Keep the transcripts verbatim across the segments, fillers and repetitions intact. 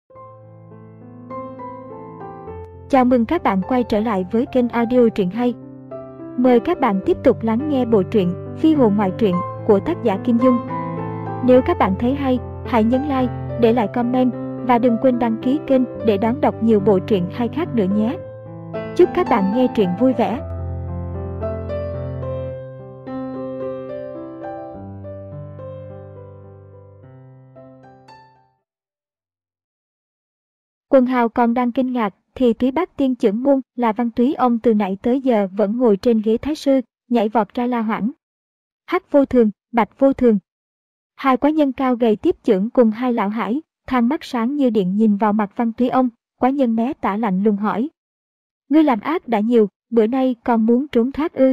Chào mừng các bạn quay trở lại với kênh audio truyện hay. Mời các bạn tiếp tục lắng nghe bộ truyện Phi hồn ngoại truyện của tác giả Kim Dung. Nếu các bạn thấy hay, hãy nhấn like, để lại comment và đừng quên đăng ký kênh để đón đọc nhiều bộ truyện hay khác nữa nhé. Chúc các bạn nghe truyện vui vẻ. Quần Hào còn đang kinh ngạc thì Túy Bát Tiên trưởng môn là Văn Túy ông từ nãy tới giờ vẫn ngồi trên ghế thái sư, nhảy vọt ra la hoảng. Hắc Vô Thường, Bạch Vô Thường. Hai quái nhân cao gầy tiếp chưởng cùng hai lão hải, than mắt sáng như điện nhìn vào mặt Văn Túy ông. Quái nhân Mé Tả lạnh lùng hỏi: Ngươi làm ác đã nhiều, bữa nay còn muốn trốn thoát ư?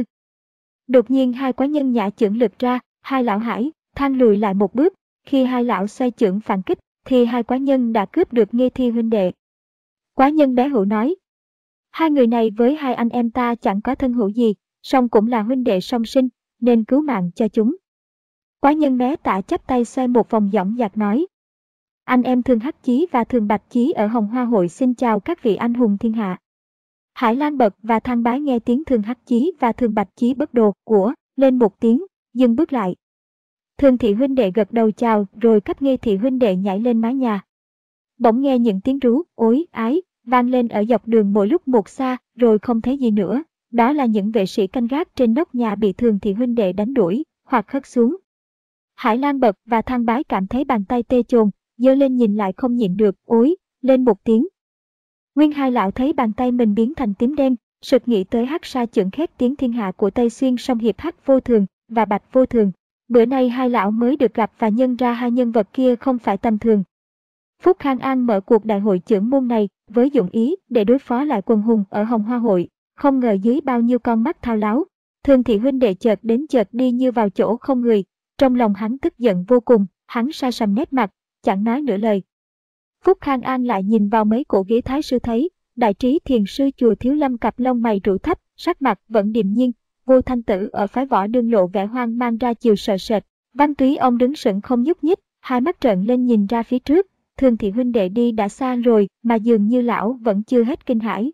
Đột nhiên hai quái nhân nhả chưởng lực ra, hai lão hải than lùi lại một bước. Khi hai lão xoay chưởng phản kích thì hai quái nhân đã cướp được Nghê Thi huynh đệ. Quái nhân Bé Hữu nói: Hai người này với hai anh em ta chẳng có thân hữu gì, song cũng là huynh đệ song sinh, nên cứu mạng cho chúng. Quái nhân Mé Tả chắp tay xoay một vòng dõng dạc nói: Anh em Thường Hắc Chí và Thường Bạch Chí ở Hồng Hoa Hội xin chào các vị anh hùng thiên hạ. Hải Lan Bật và Thang Bái nghe tiếng Thường Hắc Chí và Thường Bạch Chí bất đồ của lên một tiếng, dừng bước lại. Thường Thị huynh đệ gật đầu chào rồi cấp Nghê Thị huynh đệ nhảy lên mái nhà. Bỗng nghe những tiếng rú, ối, ái vang lên ở dọc đường mỗi lúc một xa, rồi không thấy gì nữa. Đó là những vệ sĩ canh gác trên nóc nhà bị Thường Thị huynh đệ đánh đuổi hoặc hất xuống. Hải Lan Bật và Thang Bái cảm thấy bàn tay tê chồn, giơ lên nhìn lại không nhịn được, ối lên một tiếng. Nguyên hai lão thấy bàn tay mình biến thành tím đen, sực nghĩ tới Hắc Sa chưởng khét tiếng thiên hạ của Tây Xuyên song hiệp Hắc Vô Thường và Bạch Vô Thường. Bữa nay hai lão mới được gặp và nhân ra hai nhân vật kia không phải tầm thường. Phúc Khang An mở cuộc đại hội chưởng môn này với dụng ý để đối phó lại quần hùng ở Hồng Hoa Hội, không ngờ dưới bao nhiêu con mắt thao láo, Thường Thị huynh đệ chợt đến chợt đi như vào chỗ không người. Trong lòng hắn tức giận vô cùng, hắn sa sầm nét mặt, chẳng nói nửa lời. Phúc Khang An lại nhìn vào mấy cổ ghế thái sư thấy Đại Trí Thiền sư chùa Thiếu Lâm cặp lông mày rũ thấp, sắc mặt vẫn điềm nhiên. Vô Thanh Tử ở phái Võ Đương lộ vẻ hoang mang ra chiều sợ sệt. Văn Túy ông đứng sững không nhúc nhích, hai mắt trợn lên nhìn ra phía trước. Thường Thị huynh đệ đi đã xa rồi mà dường như lão vẫn chưa hết kinh hãi.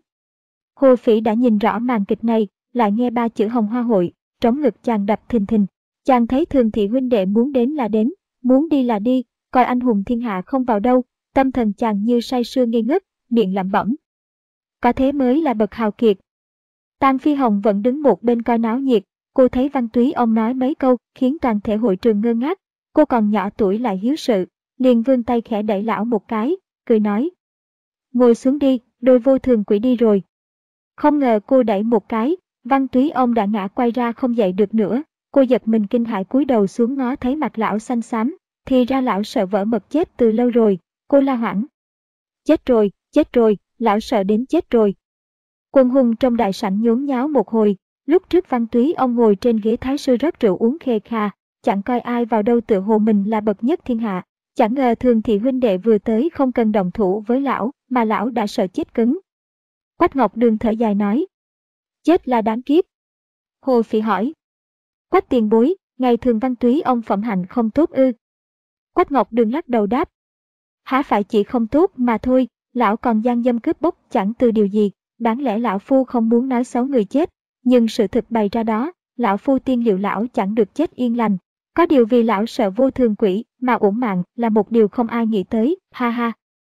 Hồ Phỉ đã nhìn rõ màn kịch này, lại nghe ba chữ Hồng Hoa Hội, trống ngực chàng đập thình thình. Chàng thấy Thường Thị huynh đệ muốn đến là đến, muốn đi là đi, coi anh hùng thiên hạ không vào đâu. Tâm thần chàng như say sưa ngây ngất, miệng lẩm bẩm: Có thế mới là bậc hào kiệt. Tang Phi Hồng vẫn đứng một bên coi náo nhiệt, cô thấy Văn Túy ông nói mấy câu khiến toàn thể hội trường ngơ ngác. Cô còn nhỏ tuổi lại hiếu sự, liền vươn tay khẽ đẩy lão một cái, cười nói: Ngồi xuống đi, đôi Vô Thường quỷ đi rồi. Không ngờ cô đẩy một cái, Văn Túy ông đã ngã quay ra không dậy được nữa. Cô giật mình kinh hãi cúi đầu xuống ngó thấy mặt lão xanh xám, thì ra lão sợ vỡ mật chết từ lâu rồi. Cô la hoảng: Chết rồi, chết rồi, lão sợ đến chết rồi. Quần hùng trong đại sảnh nhốn nháo một hồi. Lúc trước Văn Túy ông ngồi trên ghế thái sư rót rượu uống khê khà, chẳng coi ai vào đâu tự hồ mình là bậc nhất thiên hạ. Chẳng ngờ Thường Thị huynh đệ vừa tới không cần động thủ với lão, mà lão đã sợ chết cứng. Quách Ngọc Đường thở dài nói: Chết là đáng kiếp. Hồ Phỉ hỏi: Quách tiền bối, ngày thường Văn Túy ông phẩm hạnh không tốt ư? Quách Ngọc Đường lắc đầu đáp: Há phải chỉ không tốt mà thôi, lão còn gian dâm cướp bóc chẳng từ điều gì. Đáng lẽ lão phu không muốn nói xấu người chết, nhưng sự thực bày ra đó, lão phu tiên liệu lão chẳng được chết yên lành. Có điều vì lão sợ Vô Thường quỷ mà uổng mạng là một điều không ai nghĩ tới, ha ha.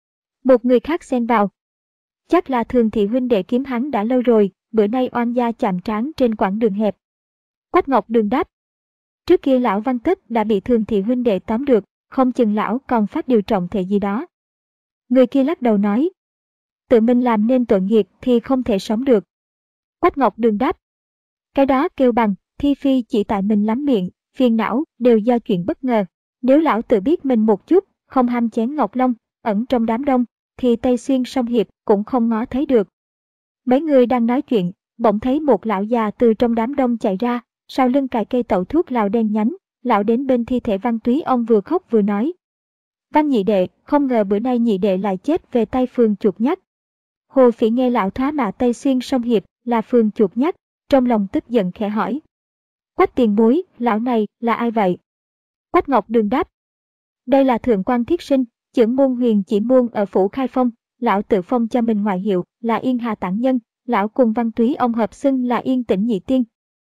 Một người khác xen vào: Chắc là Thường Thị huynh đệ kiếm hắn đã lâu rồi, bữa nay oan gia chạm trán trên quãng đường hẹp. Quách Ngọc Đường đáp: Trước kia lão Văn Tất đã bị Thường Thị huynh đệ tóm được, không chừng lão còn phát điều trọng thể gì đó. Người kia lắc đầu nói: Tự mình làm nên tội nghiệp thì không thể sống được. Quách Ngọc Đường đáp: Cái đó kêu bằng thi phi chỉ tại mình lắm miệng, phiền não đều do chuyện bất ngờ. Nếu lão tự biết mình một chút, không ham chén ngọc long, ẩn trong đám đông, thì Tây Xuyên song hiệp cũng không ngó thấy được. Mấy người đang nói chuyện, bỗng thấy một lão già từ trong đám đông chạy ra, sau lưng cài cây tẩu thuốc lào đen nhánh. Lão đến bên thi thể Văn Túy ông vừa khóc vừa nói: Văn nhị đệ, không ngờ bữa nay nhị đệ lại chết về tay Phường Chuột Nhắt. Hồ Phỉ nghe lão thoá mạ Tây Xuyên song hiệp là Phường Chuột Nhắt, trong lòng tức giận khẽ hỏi: Quách tiền bối, lão này là ai vậy? Quách Ngọc Đường đáp: Đây là Thượng quan Thiết Sinh, Chưởng môn Huyền Chỉ Môn ở phủ Khai Phong, lão tự phong cho mình ngoại hiệu là Yên Hà Tản Nhân, lão cùng Văn Túy ông hợp xưng là Yên Tĩnh Nhị Tiên.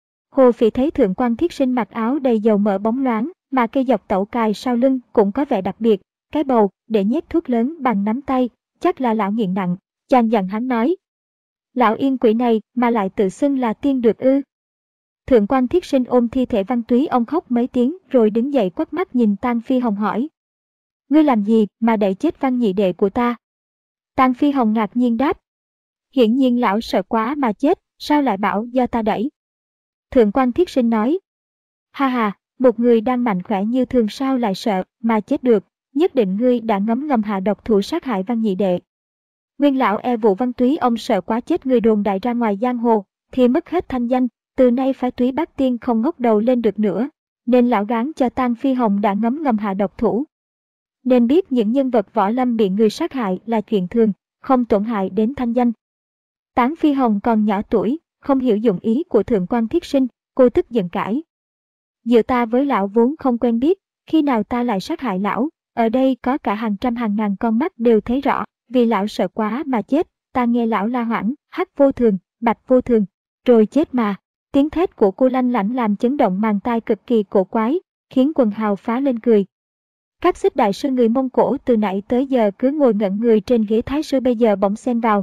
Hồ Phỉ thấy Thượng quan Thiết Sinh mặc áo đầy dầu mỡ bóng loáng, mà cây dọc tẩu cài sau lưng cũng có vẻ đặc biệt, cái bầu để nhét thuốc lớn bằng nắm tay, chắc là lão nghiện nặng. Chàng dặn hắn nói: lão yên quỷ này mà lại tự xưng là tiên được ư? Thượng quan Thiết Sinh ôm thi thể Văn Túy ông khóc mấy tiếng rồi đứng dậy quắt mắt nhìn Tang Phi Hồng hỏi: ngươi làm gì mà đẩy chết Văn nhị đệ của ta? Tang Phi Hồng ngạc nhiên đáp: hiển nhiên lão sợ quá mà chết, sao lại bảo do ta đẩy? Thượng quan Thiết Sinh nói: ha ha, một người đang mạnh khỏe như thường sao lại sợ mà chết được, nhất định ngươi đã ngấm ngầm hạ độc thủ sát hại Văn nhị đệ. Nguyên lão e vụ Văn Túy ông sợ quá chết người đồn đại ra ngoài giang hồ, thì mất hết thanh danh, từ nay phái Túy Bát Tiên không ngóc đầu lên được nữa, nên lão gán cho Tang Phi Hồng đã ngấm ngầm hạ độc thủ. Nên biết những nhân vật võ lâm bị người sát hại là chuyện thường, không tổn hại đến thanh danh. Tang Phi Hồng còn nhỏ tuổi, không hiểu dụng ý của Thượng quan Thiết Sinh, cô tức giận cãi: giữa ta với lão vốn không quen biết, khi nào ta lại sát hại lão? Ở đây có cả hàng trăm hàng ngàn con mắt đều thấy rõ, vì lão sợ quá mà chết, ta nghe lão la hoảng, hắc vô thường, bạch vô thường, rồi chết mà. Tiếng thét của cô lanh lảnh làm chấn động màng tai cực kỳ cổ quái, khiến quần hào phá lên cười. Các xích đại sư người Mông Cổ từ nãy tới giờ cứ ngồi ngẩn người trên ghế thái sư bây giờ bỗng xen vào.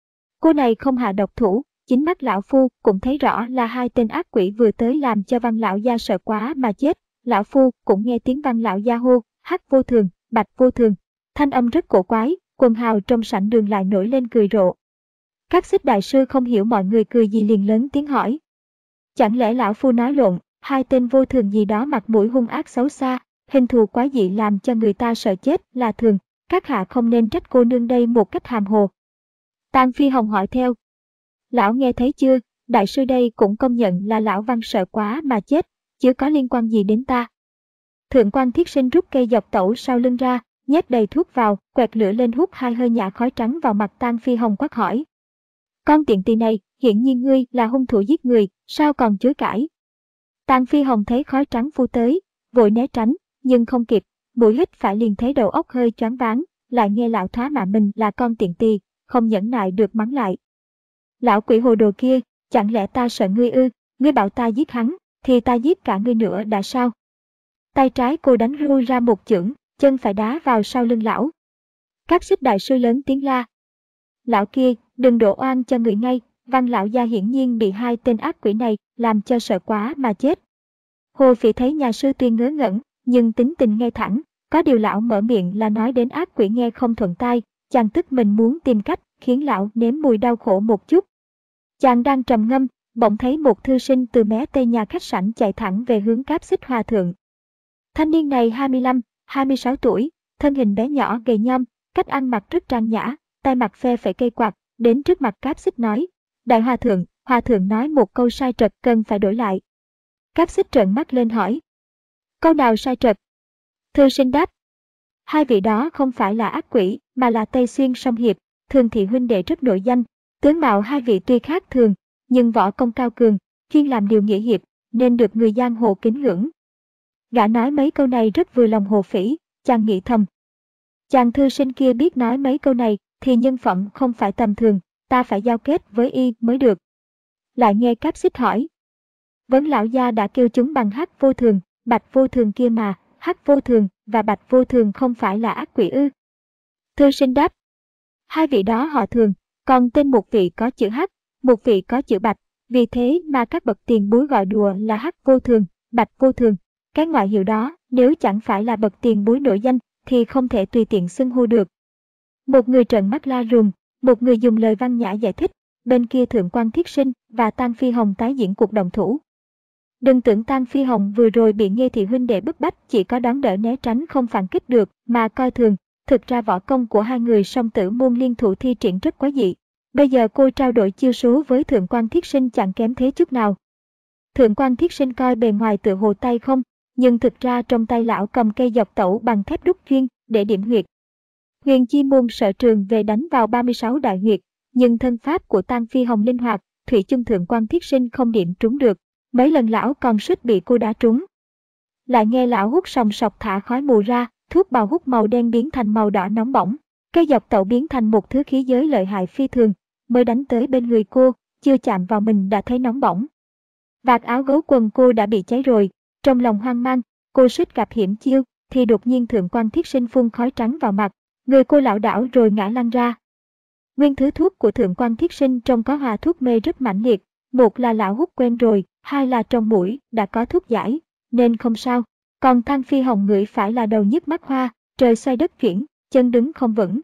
Cô này không hạ độc thủ, chính mắt lão phu cũng thấy rõ là hai tên ác quỷ vừa tới làm cho Văn lão gia sợ quá mà chết. Lão phu cũng nghe tiếng Văn lão gia hô, hắc vô thường, bạch vô thường, thanh âm rất cổ quái, quần hào trong sảnh đường lại nổi lên cười rộ. Các xích đại sư không hiểu mọi người cười gì liền lớn tiếng hỏi: chẳng lẽ lão phu nói lộn, hai tên vô thường gì đó mặt mũi hung ác xấu xa, hình thù quái dị làm cho người ta sợ chết là thường, các hạ không nên trách cô nương đây một cách hàm hồ. Tang Phi Hồng hỏi theo: lão nghe thấy chưa, đại sư đây cũng công nhận là lão Văn sợ quá mà chết, chứ có liên quan gì đến ta. Thượng quan Thiết Sinh rút cây dọc tẩu sau lưng ra, nhét đầy thuốc vào, quẹt lửa lên hút hai hơi nhả khói trắng vào mặt Tang Phi Hồng quát hỏi: con tiện tỳ này, hiển nhiên ngươi là hung thủ giết người, sao còn chối cãi? Tang Phi Hồng thấy khói trắng phu tới, vội né tránh, nhưng không kịp, mũi hít phải liền thấy đầu óc hơi choáng váng, lại nghe lão thoá mạ mình là con tiện tỳ, không nhẫn nại được mắng lại: lão quỷ hồ đồ kia, chẳng lẽ ta sợ ngươi ư? Ngươi bảo ta giết hắn, thì ta giết cả ngươi nữa đã sao? Tay trái cô đánh lui ra một chưởng, chân phải đá vào sau lưng lão. Các xích đại sư lớn tiếng la: lão kia, đừng đổ oan cho người ngay, Văn lão gia hiển nhiên bị hai tên ác quỷ này làm cho sợ quá mà chết. Hồ Phỉ thấy nhà sư tuy ngớ ngẩn, nhưng tính tình ngay thẳng, có điều lão mở miệng là nói đến ác quỷ nghe không thuận tai, chàng tức mình muốn tìm cách khiến lão nếm mùi đau khổ một chút. Chàng đang trầm ngâm, bỗng thấy một thư sinh từ mé tây nhà khách sảnh chạy thẳng về hướng Cáp Xích Hòa Thượng. Thanh niên này hai mươi lăm, hai mươi sáu tuổi, thân hình bé nhỏ gầy nhom, cách ăn mặc rất trang nhã, tay mặt phe phẩy cây quạt, đến trước mặt Cáp Xích nói: đại hòa thượng, hòa thượng nói một câu sai trật cần phải đổi lại. Cáp Xích trợn mắt lên hỏi: câu nào sai trật? Thư sinh đáp: hai vị đó không phải là ác quỷ, mà là Tây Xuyên Song Hiệp, Thường thị huynh đệ rất nổi danh. Tướng mạo hai vị tuy khác thường, nhưng võ công cao cường, chuyên làm điều nghĩa hiệp, nên được người giang hồ kính ngưỡng. Gã nói mấy câu này rất vừa lòng Hồ Phỉ, chàng nghĩ thầm: chàng thư sinh kia biết nói mấy câu này thì nhân phẩm không phải tầm thường, ta phải giao kết với y mới được. Lại nghe Cáp Xích hỏi: vấn lão gia đã kêu chúng bằng hắc vô thường, bạch vô thường kia mà, hắc vô thường và bạch vô thường không phải là ác quỷ ư? Thư sinh đáp: hai vị đó họ Thường, còn tên một vị có chữ hắc, một vị có chữ bạch, vì thế mà các bậc tiền bối gọi đùa là hắc vô thường, bạch vô thường. Cái ngoại hiệu đó nếu chẳng phải là bậc tiền bối nổi danh thì không thể tùy tiện xưng hô được. Một người trợn mắt la rùm, một người dùng lời văn nhã giải thích, bên kia Thượng quan Thiết Sinh và Tang Phi Hồng tái diễn cuộc động thủ. Đừng tưởng Tang Phi Hồng vừa rồi bị Nghê thị huynh đệ bức bách chỉ có đón đỡ né tránh không phản kích được mà coi thường, thực ra võ công của hai người song tử môn liên thủ thi triển rất quái dị. Bây giờ cô trao đổi chiêu số với Thượng quan Thiết Sinh chẳng kém thế chút nào. Thượng quan Thiết Sinh coi bề ngoài tựa hồ tay không, nhưng thực ra trong tay lão cầm cây dọc tẩu bằng thép đúc chuyên để điểm huyệt. Huyền Chi Môn sở trường về đánh vào ba mươi sáu đại huyệt, nhưng thân pháp của Tang Phi Hồng linh hoạt, thủy chung Thượng quan Thiết Sinh không điểm trúng được, mấy lần lão còn suýt bị cô đá trúng. Lại nghe lão hút sòng sọc thả khói mù ra, thuốc bào hút màu đen biến thành màu đỏ nóng bỏng. Cây dọc tẩu biến thành một thứ khí giới lợi hại phi thường, mới đánh tới bên người cô, chưa chạm vào mình đã thấy nóng bỏng. Vạt áo gấu quần cô đã bị cháy rồi, trong lòng hoang mang, cô suýt gặp hiểm chiêu, thì đột nhiên Thượng quan Thiết Sinh phun khói trắng vào mặt, người cô lảo đảo rồi ngã lăn ra. Nguyên thứ thuốc của Thượng quan Thiết Sinh trong có hòa thuốc mê rất mãnh liệt, một là lão hút quen rồi, hai là trong mũi đã có thuốc giải, nên không sao. Còn Thang Phi Hồng ngửi phải là đầu nhức mắt hoa, trời xoay đất chuyển, chân đứng không vững.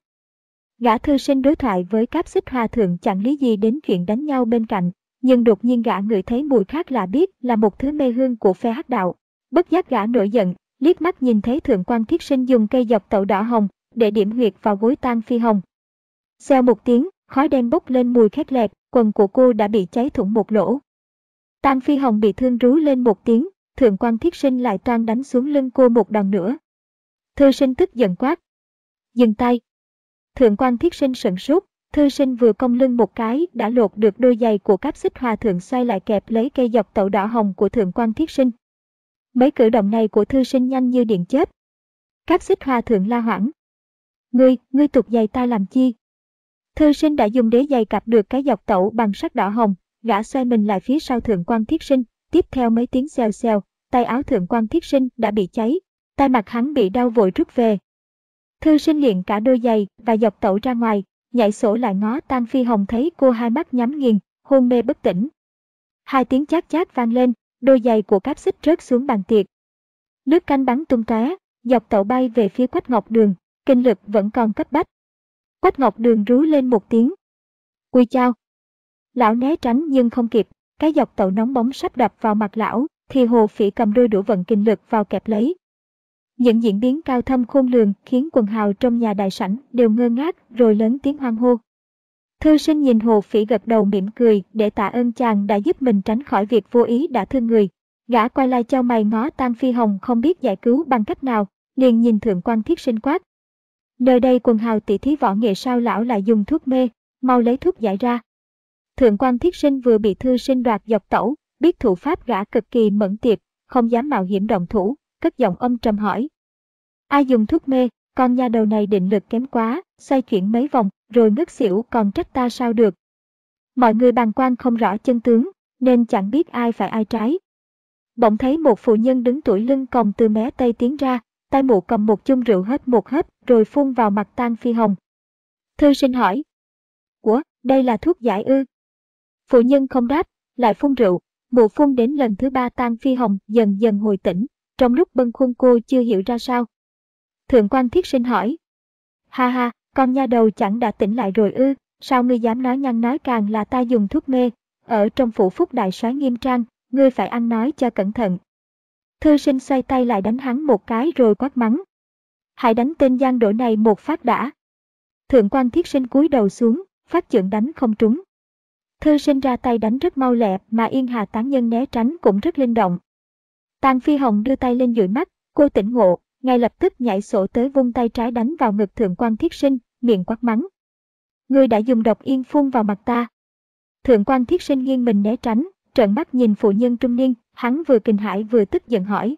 Gã thư sinh đối thoại với Cáp Xích Hòa Thượng chẳng lý gì đến chuyện đánh nhau bên cạnh, nhưng đột nhiên gã ngửi thấy mùi khác là biết là một thứ mê hương của phe hắc đạo. Bất giác gã nổi giận, liếc mắt nhìn thấy Thượng quan Thiết Sinh dùng cây dọc tẩu đỏ hồng để điểm huyệt vào gối Tang Phi Hồng. Xèo một tiếng, khói đen bốc lên mùi khét lẹt, quần của cô đã bị cháy thủng một lỗ. Tang Phi Hồng bị thương rú lên một tiếng, Thượng quan Thiết Sinh lại toan đánh xuống lưng cô một đòn nữa. Thư sinh tức giận quát: dừng tay! Thượng quan Thiết Sinh sửng sốt, thư sinh vừa cong lưng một cái đã lột được đôi giày của Cáp Xích Hòa Thượng xoay lại kẹp lấy cây dọc tẩu đỏ hồng của Thượng quan Thiết Sinh. Mấy cử động này của thư sinh nhanh như điện chớp. Cáp Xích Hòa Thượng la hoảng: Ngươi, ngươi tục giày ta làm chi? Thư sinh đã dùng đế giày cặp được cái dọc tẩu bằng sắt đỏ hồng, gã xoay mình lại phía sau Thượng quan Thiết Sinh, tiếp theo mấy tiếng xèo xèo, tay áo Thượng quan Thiết Sinh đã bị cháy, tay mặt hắn bị đau vội rút về. Thư sinh liền cả đôi giày và dọc tẩu ra ngoài, nhảy sổ lại ngó Tang Phi Hồng thấy cô hai mắt nhắm nghiền, hôn mê bất tỉnh. Hai tiếng chát chát vang lên, đôi giày của Cáp Xích rớt xuống bàn tiệc. Nước canh bắn tung tóe, dọc tẩu bay về phía Quách Ngọc Đường, kinh lực vẫn còn cấp bách. Quách Ngọc Đường rú lên một tiếng: Ui chao! Lão né tránh nhưng không kịp, cái dọc tẩu nóng bóng sắp đập vào mặt lão, thì Hồ Phỉ cầm đôi đũa vận kinh lực vào kẹp lấy. Những diễn biến cao thâm khôn lường khiến quần hào trong nhà đại sảnh đều ngơ ngác rồi lớn tiếng hoan hô. Thư sinh nhìn Hồ Phỉ gật đầu mỉm cười để tạ ơn chàng đã giúp mình tránh khỏi việc vô ý đã thương người. Gã quay lại chau mày ngó Tang Phi Hồng không biết giải cứu bằng cách nào, liền nhìn Thượng quan Thiết Sinh quát: Nơi đây quần hào tỷ thí võ nghệ sao lão lại dùng thuốc mê, mau lấy thuốc giải ra. Thượng quan Thiết Sinh vừa bị thư sinh đoạt dọc tẩu, biết thủ pháp gã cực kỳ mẫn tiệp, không dám mạo hiểm động thủ, cất giọng âm trầm hỏi: Ai dùng thuốc mê? Con nha đầu này định lực kém quá, xoay chuyển mấy vòng rồi ngất xỉu còn trách ta sao được. Mọi người bàng quan không rõ chân tướng, nên chẳng biết ai phải ai trái. Bỗng thấy một phụ nhân đứng tuổi lưng còng từ mé tây tiến ra, tay mụ cầm một chung rượu hết một hớp rồi phun vào mặt Tang Phi Hồng. Thư sinh hỏi: Ủa, đây là thuốc giải ư? Phụ nhân không đáp, lại phun rượu. Mụ phun đến lần thứ ba Tang Phi Hồng dần dần hồi tỉnh, trong lúc bâng khuâng cô chưa hiểu ra sao. Thượng quan Thiết Sinh hỏi: Ha ha, con nha đầu chẳng đã tỉnh lại rồi ư? Sao ngươi dám nói nhăng nói càng là ta dùng thuốc mê? Ở trong phủ Phúc đại soái nghiêm trang, ngươi phải ăn nói cho cẩn thận. Thư sinh xoay tay lại đánh hắn một cái rồi quát mắng: Hãy đánh tên gian đổ này một phát đã. Thượng quan Thiết Sinh cúi đầu xuống, phát chưởng đánh không trúng. Thư sinh ra tay đánh rất mau lẹ mà Yên Hà tán nhân né tránh cũng rất linh động. Tang Phi Hồng đưa tay lên dụi mắt, cô tỉnh ngộ, ngay lập tức nhảy sổ tới vung tay trái đánh vào ngực Thượng quan Thiết Sinh, miệng quát mắng: Ngươi đã dùng độc yên phun vào mặt ta. Thượng quan Thiết Sinh nghiêng mình né tránh, trợn mắt nhìn phụ nhân trung niên, hắn vừa kinh hãi vừa tức giận hỏi: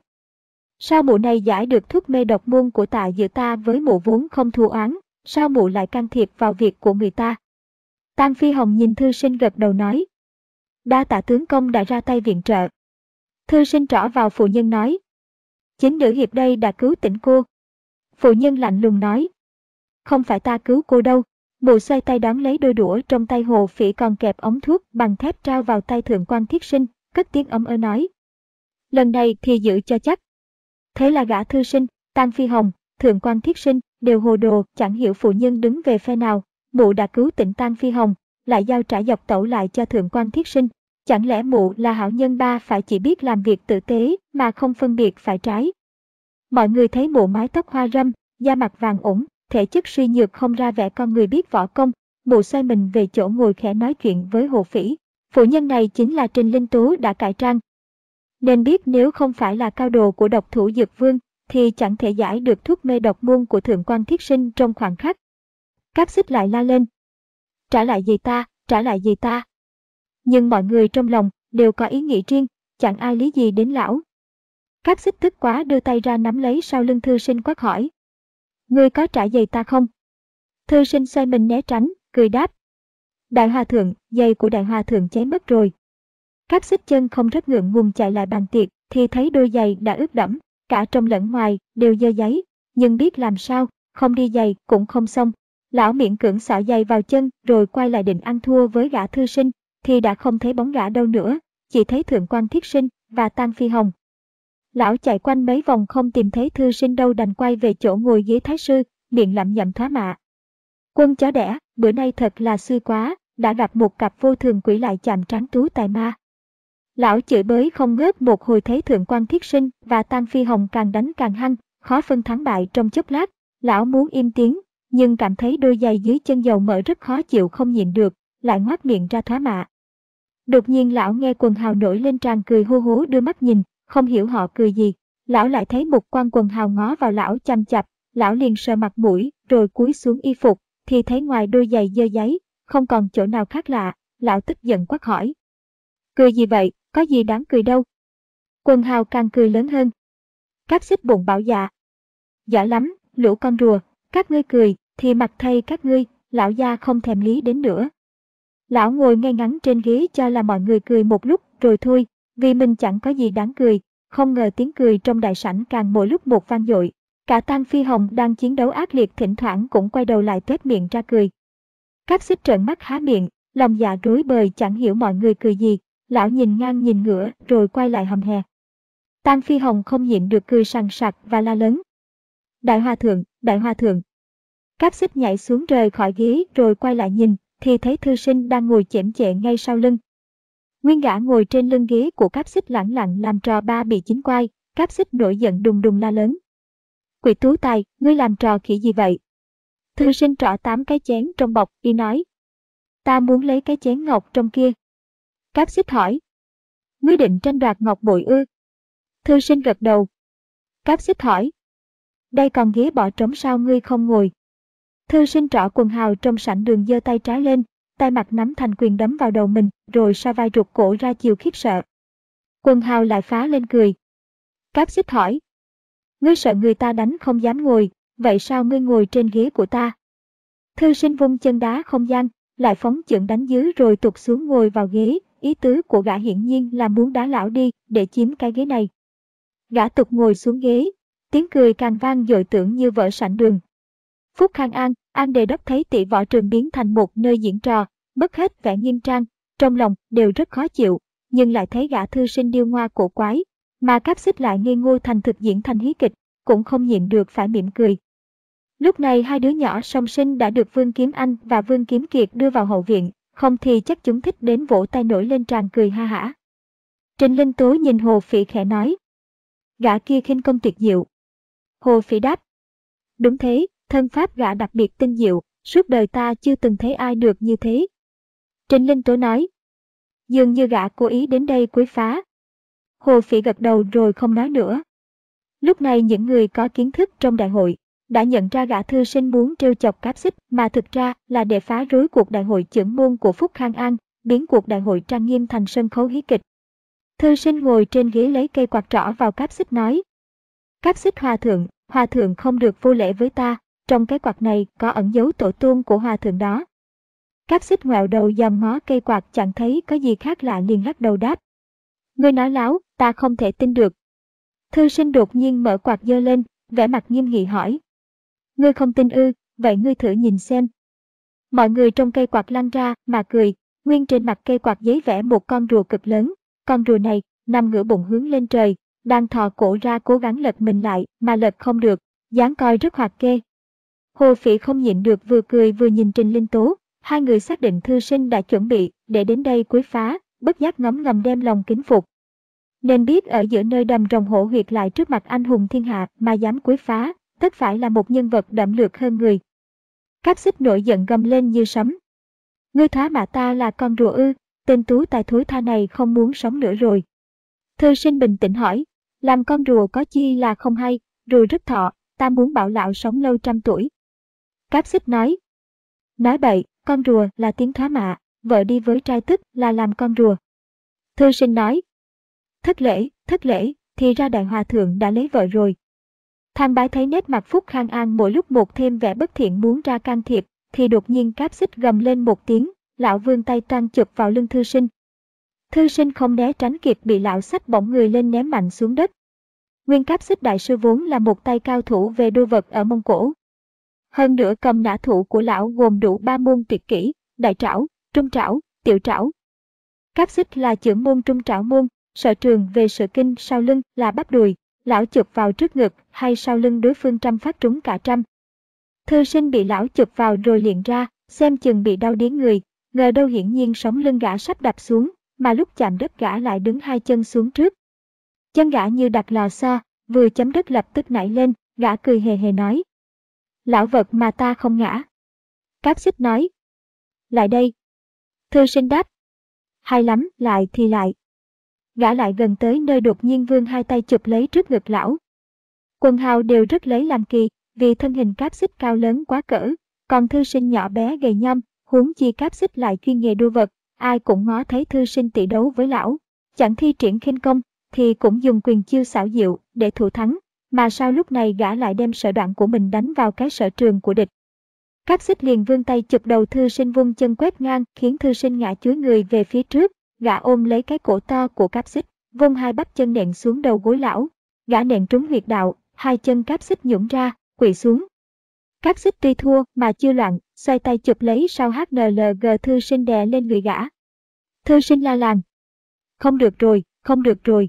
Sao mụ này giải được thuốc mê độc môn của tạ giữa ta với mụ vốn không thù oán, sao mụ lại can thiệp vào việc của người ta? Tang Phi Hồng nhìn thư sinh gật đầu nói: Đa tạ tướng công đã ra tay viện trợ. Thư sinh trỏ vào phụ nhân nói: Chính nữ hiệp đây đã cứu tỉnh cô. Phụ nhân lạnh lùng nói: Không phải ta cứu cô đâu. Mụ xoay tay đón lấy đôi đũa trong tay Hồ Phỉ còn kẹp ống thuốc bằng thép trao vào tay Thượng quan Thiết Sinh, cất tiếng ấm ơ nói: Lần này thì giữ cho chắc. Thế là gã thư sinh, Tang Phi Hồng, Thượng quan Thiết Sinh đều hồ đồ, chẳng hiểu phụ nhân đứng về phe nào. Mụ đã cứu tỉnh Tang Phi Hồng, lại giao trả dọc tẩu lại cho Thượng quan Thiết Sinh. Chẳng lẽ mụ là hảo nhân ba phải chỉ biết làm việc tử tế mà không phân biệt phải trái? Mọi người thấy mụ mái tóc hoa râm, da mặt vàng ủng, thể chất suy nhược không ra vẻ con người biết võ công. Mụ xoay mình về chỗ ngồi khẽ nói chuyện với Hồ Phỉ. Phụ nhân này chính là Trình Linh Tú đã cải trang. Nên biết nếu không phải là cao đồ của độc thủ Dược Vương, thì chẳng thể giải được thuốc mê độc môn của Thượng quan Thiết Sinh trong khoảnh khắc. Cáp Xích lại la lên: Trả lại gì ta, trả lại gì ta? Nhưng mọi người trong lòng đều có ý nghĩ riêng, chẳng ai lý gì đến lão. Cáp xích tức quá đưa tay ra nắm lấy sau lưng thư sinh quát hỏi. Ngươi có trả giày ta không? Thư sinh xoay mình né tránh, cười đáp. Đại hòa thượng, giày của đại hòa thượng cháy mất rồi. Cáp xích chân không rất ngượng ngùng chạy lại bàn tiệc thì thấy đôi giày đã ướt đẫm, cả trong lẫn ngoài đều dơ giấy, nhưng biết làm sao, không đi giày cũng không xong. Lão miễn cưỡng xỏ giày vào chân rồi quay lại định ăn thua với gã thư sinh, thì đã không thấy bóng gã đâu nữa, chỉ thấy Thượng quan Thiết Sinh và Tang Phi Hồng. Lão chạy quanh mấy vòng không tìm thấy thư sinh đâu đành quay về chỗ ngồi ghế thái sư, miệng lẩm nhẩm thoá mạ. Quân chó đẻ, bữa nay thật là xui quá, đã gặp một cặp vô thường quỷ lại chạm trán tú tài ma. Lão chửi bới không ngớt một hồi thấy Thượng quan Thiết Sinh và Tang Phi Hồng càng đánh càng hăng, khó phân thắng bại trong chốc lát. Lão muốn im tiếng, nhưng cảm thấy đôi giày dưới chân dầu mỡ rất khó chịu không nhịn được, lại ngoác miệng ra thoá mạ. Đột nhiên lão nghe quần hào nổi lên tràn cười hô hố đưa mắt nhìn, không hiểu họ cười gì. Lão lại thấy một quan quần hào ngó vào lão chằm chặp, lão liền sờ mặt mũi, rồi cúi xuống y phục, thì thấy ngoài đôi giày dơ giấy, không còn chỗ nào khác lạ. Lão tức giận quát hỏi. Cười gì vậy, có gì đáng cười đâu. Quần hào càng cười lớn hơn. Cáp xích bụng bảo dạ. Giỏi lắm, lũ con rùa, các ngươi cười, thì mặc thay các ngươi, lão gia không thèm lý đến nữa. Lão ngồi ngay ngắn trên ghế cho là mọi người cười một lúc rồi thôi, vì mình chẳng có gì đáng cười, không ngờ tiếng cười trong đại sảnh càng mỗi lúc một vang dội. Cả Tang Phi Hồng đang chiến đấu ác liệt thỉnh thoảng cũng quay đầu lại tuét miệng ra cười. Cáp xích trợn mắt há miệng, lòng dạ rối bời chẳng hiểu mọi người cười gì. Lão nhìn ngang nhìn ngửa rồi quay lại hầm hè. Tang Phi Hồng không nhịn được cười sằng sặc và la lớn. Đại hòa thượng, đại hòa thượng. Cáp xích nhảy xuống rời khỏi ghế rồi quay lại nhìn, thì thấy thư sinh đang ngồi chễm chệ ngay sau lưng. Nguyên gã ngồi trên lưng ghế của cáp xích lẳng lặng làm trò ba bị chín quai. Cáp xích nổi giận đùng đùng la lớn. Quỷ tú tài, ngươi làm trò khỉ gì vậy? Thư sinh trỏ tám cái chén trong bọc y nói. Ta muốn lấy cái chén ngọc trong kia. Cáp xích hỏi. Ngươi định tranh đoạt ngọc bội ư? Thư sinh gật đầu. Cáp xích hỏi. Đây còn ghế bỏ trống sao ngươi không ngồi? Thư sinh trỏ quần hào trong sảnh đường giơ tay trái lên, tay mặt nắm thành quyền đấm vào đầu mình, rồi sa vai rụt cổ ra chiều khiếp sợ. Quần hào lại phá lên cười. Cáp xích hỏi. Ngươi sợ người ta đánh không dám ngồi, vậy sao ngươi ngồi trên ghế của ta? Thư sinh vung chân đá không gian, lại phóng chưởng đánh dưới rồi tụt xuống ngồi vào ghế. Ý tứ của gã hiển nhiên là muốn đá lão đi để chiếm cái ghế này. Gã tụt ngồi xuống ghế, tiếng cười càng vang dội tưởng như vỡ sảnh đường. Phúc Khang An, An Đề Đốc thấy tỷ võ trường biến thành một nơi diễn trò, mất hết vẻ nghiêm trang, trong lòng đều rất khó chịu, nhưng lại thấy gã thư sinh điêu ngoa cổ quái, mà Cáp xích lại ngây ngô thành thực diễn thành hí kịch, cũng không nhịn được phải mỉm cười. Lúc này hai đứa nhỏ song sinh đã được Vương Kiếm Anh và Vương Kiếm Kiệt đưa vào hậu viện, không thì chắc chúng thích đến vỗ tay nổi lên tràn cười ha hả. Trình Linh Tố nhìn Hồ Phỉ khẽ nói. Gã kia khinh công tuyệt diệu. Hồ Phỉ đáp. Đúng thế, thân pháp gã đặc biệt tinh diệu, suốt đời ta chưa từng thấy ai được như thế. Trình Linh Tố nói. Dường như gã cố ý đến đây quấy phá. Hồ Phỉ gật đầu rồi không nói nữa. Lúc này những người có kiến thức trong đại hội đã nhận ra gã thư sinh muốn trêu chọc Cáp xích mà thực ra là để phá rối cuộc đại hội chưởng môn của Phúc Khang An, biến cuộc đại hội trang nghiêm thành sân khấu hí kịch. Thư sinh ngồi trên ghế lấy cây quạt trỏ vào Cáp xích nói. Cáp xích hòa thượng, hòa thượng không được vô lễ với ta, trong cái quạt này có ẩn dấu tổ tôn của hòa thượng đó. Cáp xích ngoẹo đầu dòm ngó cây quạt chẳng thấy có gì khác lạ liền lắc đầu đáp. Ngươi nói láo, ta không thể tin được. Thư sinh đột nhiên mở quạt giơ lên, vẻ mặt nghiêm nghị hỏi. Ngươi không tin ư, vậy ngươi thử nhìn xem. Mọi người trong cây quạt lăn ra mà cười, nguyên trên mặt cây quạt giấy vẽ một con rùa cực lớn. Con rùa này nằm ngửa bụng hướng lên trời, đang thò cổ ra cố gắng lật mình lại mà lật không được, dáng coi rất hoạt kê. Hồ Phỉ không nhịn được vừa cười vừa nhìn Trình Linh Tố, hai người xác định thư sinh đã chuẩn bị để đến đây quấy phá, bất giác ngấm ngầm đem lòng kính phục. Nên biết ở giữa nơi đầm rồng hổ huyệt lại trước mặt anh hùng thiên hạ mà dám quấy phá, tất phải là một nhân vật đậm lược hơn người. Cáp xích nổi giận gầm lên như sấm. Ngươi thoá mạ ta là con rùa ư, tên tú tài thối tha này không muốn sống nữa rồi. Thư sinh bình tĩnh hỏi, làm con rùa có chi là không hay, rùa rất thọ, ta muốn bảo lão sống lâu trăm tuổi. Cáp xích nói. Nói bậy, con rùa là tiếng thoá mạ, vợ đi với trai tức là làm con rùa. Thư sinh nói. Thất lễ, thất lễ, thì ra đại hòa thượng đã lấy vợ rồi. Thang Bái thấy nét mặt Phúc Khang An mỗi lúc một thêm vẻ bất thiện muốn ra can thiệp, thì đột nhiên Cáp Xích gầm lên một tiếng, lão vươn tay toan chụp vào lưng thư sinh. Thư sinh không né tránh kịp bị lão xách bổng người lên ném mạnh xuống đất. Nguyên Cáp Xích đại sư vốn là một tay cao thủ về đô vật ở Mông Cổ. Hơn nữa cầm nã thủ của lão gồm đủ ba môn tuyệt kỹ, đại trảo, trung trảo, tiểu trảo. Cáp Xích là chưởng môn trung trảo môn, sở trường về sở kinh sau lưng là bắp đùi, lão chụp vào trước ngực hay sau lưng đối phương trăm phát trúng cả trăm. Thư sinh bị lão chụp vào rồi liền ra, xem chừng bị đau điếng người, ngờ đâu hiển nhiên sống lưng gã sắp đập xuống, mà lúc chạm đất gã lại đứng hai chân xuống trước. Chân gã như đặt lò xo, vừa chấm đất lập tức nảy lên, gã cười hề hề nói. Lão vật mà ta không ngã. Cáp Xích nói. Lại đây. Thư sinh đáp. Hay lắm, lại thì lại. Gã lại gần tới nơi đột nhiên vươn hai tay chụp lấy trước ngực lão. Quần hào đều rất lấy làm kỳ, vì thân hình Cáp Xích cao lớn quá cỡ, còn thư sinh nhỏ bé gầy nhom, huống chi Cáp Xích lại chuyên nghề đua vật, ai cũng ngó thấy thư sinh tỷ đấu với lão, chẳng thi triển khinh công, thì cũng dùng quyền chiêu xảo diệu để thủ thắng, mà sao lúc này gã lại đem sở đoạn của mình đánh vào cái sở trường của địch. Cáp Xích liền vươn tay chụp đầu thư sinh vung chân quét ngang, khiến thư sinh ngã chúi người về phía trước, gã ôm lấy cái cổ to của Cáp Xích, vung hai bắp chân nện xuống đầu gối lão, gã nện trúng huyệt đạo, hai chân Cáp Xích nhũn ra, quỵ xuống. Cáp Xích tuy thua mà chưa loạn, xoay tay chụp lấy sau hát en lờ giê thư sinh đè lên người gã. Thư sinh la làng. Không được rồi, không được rồi.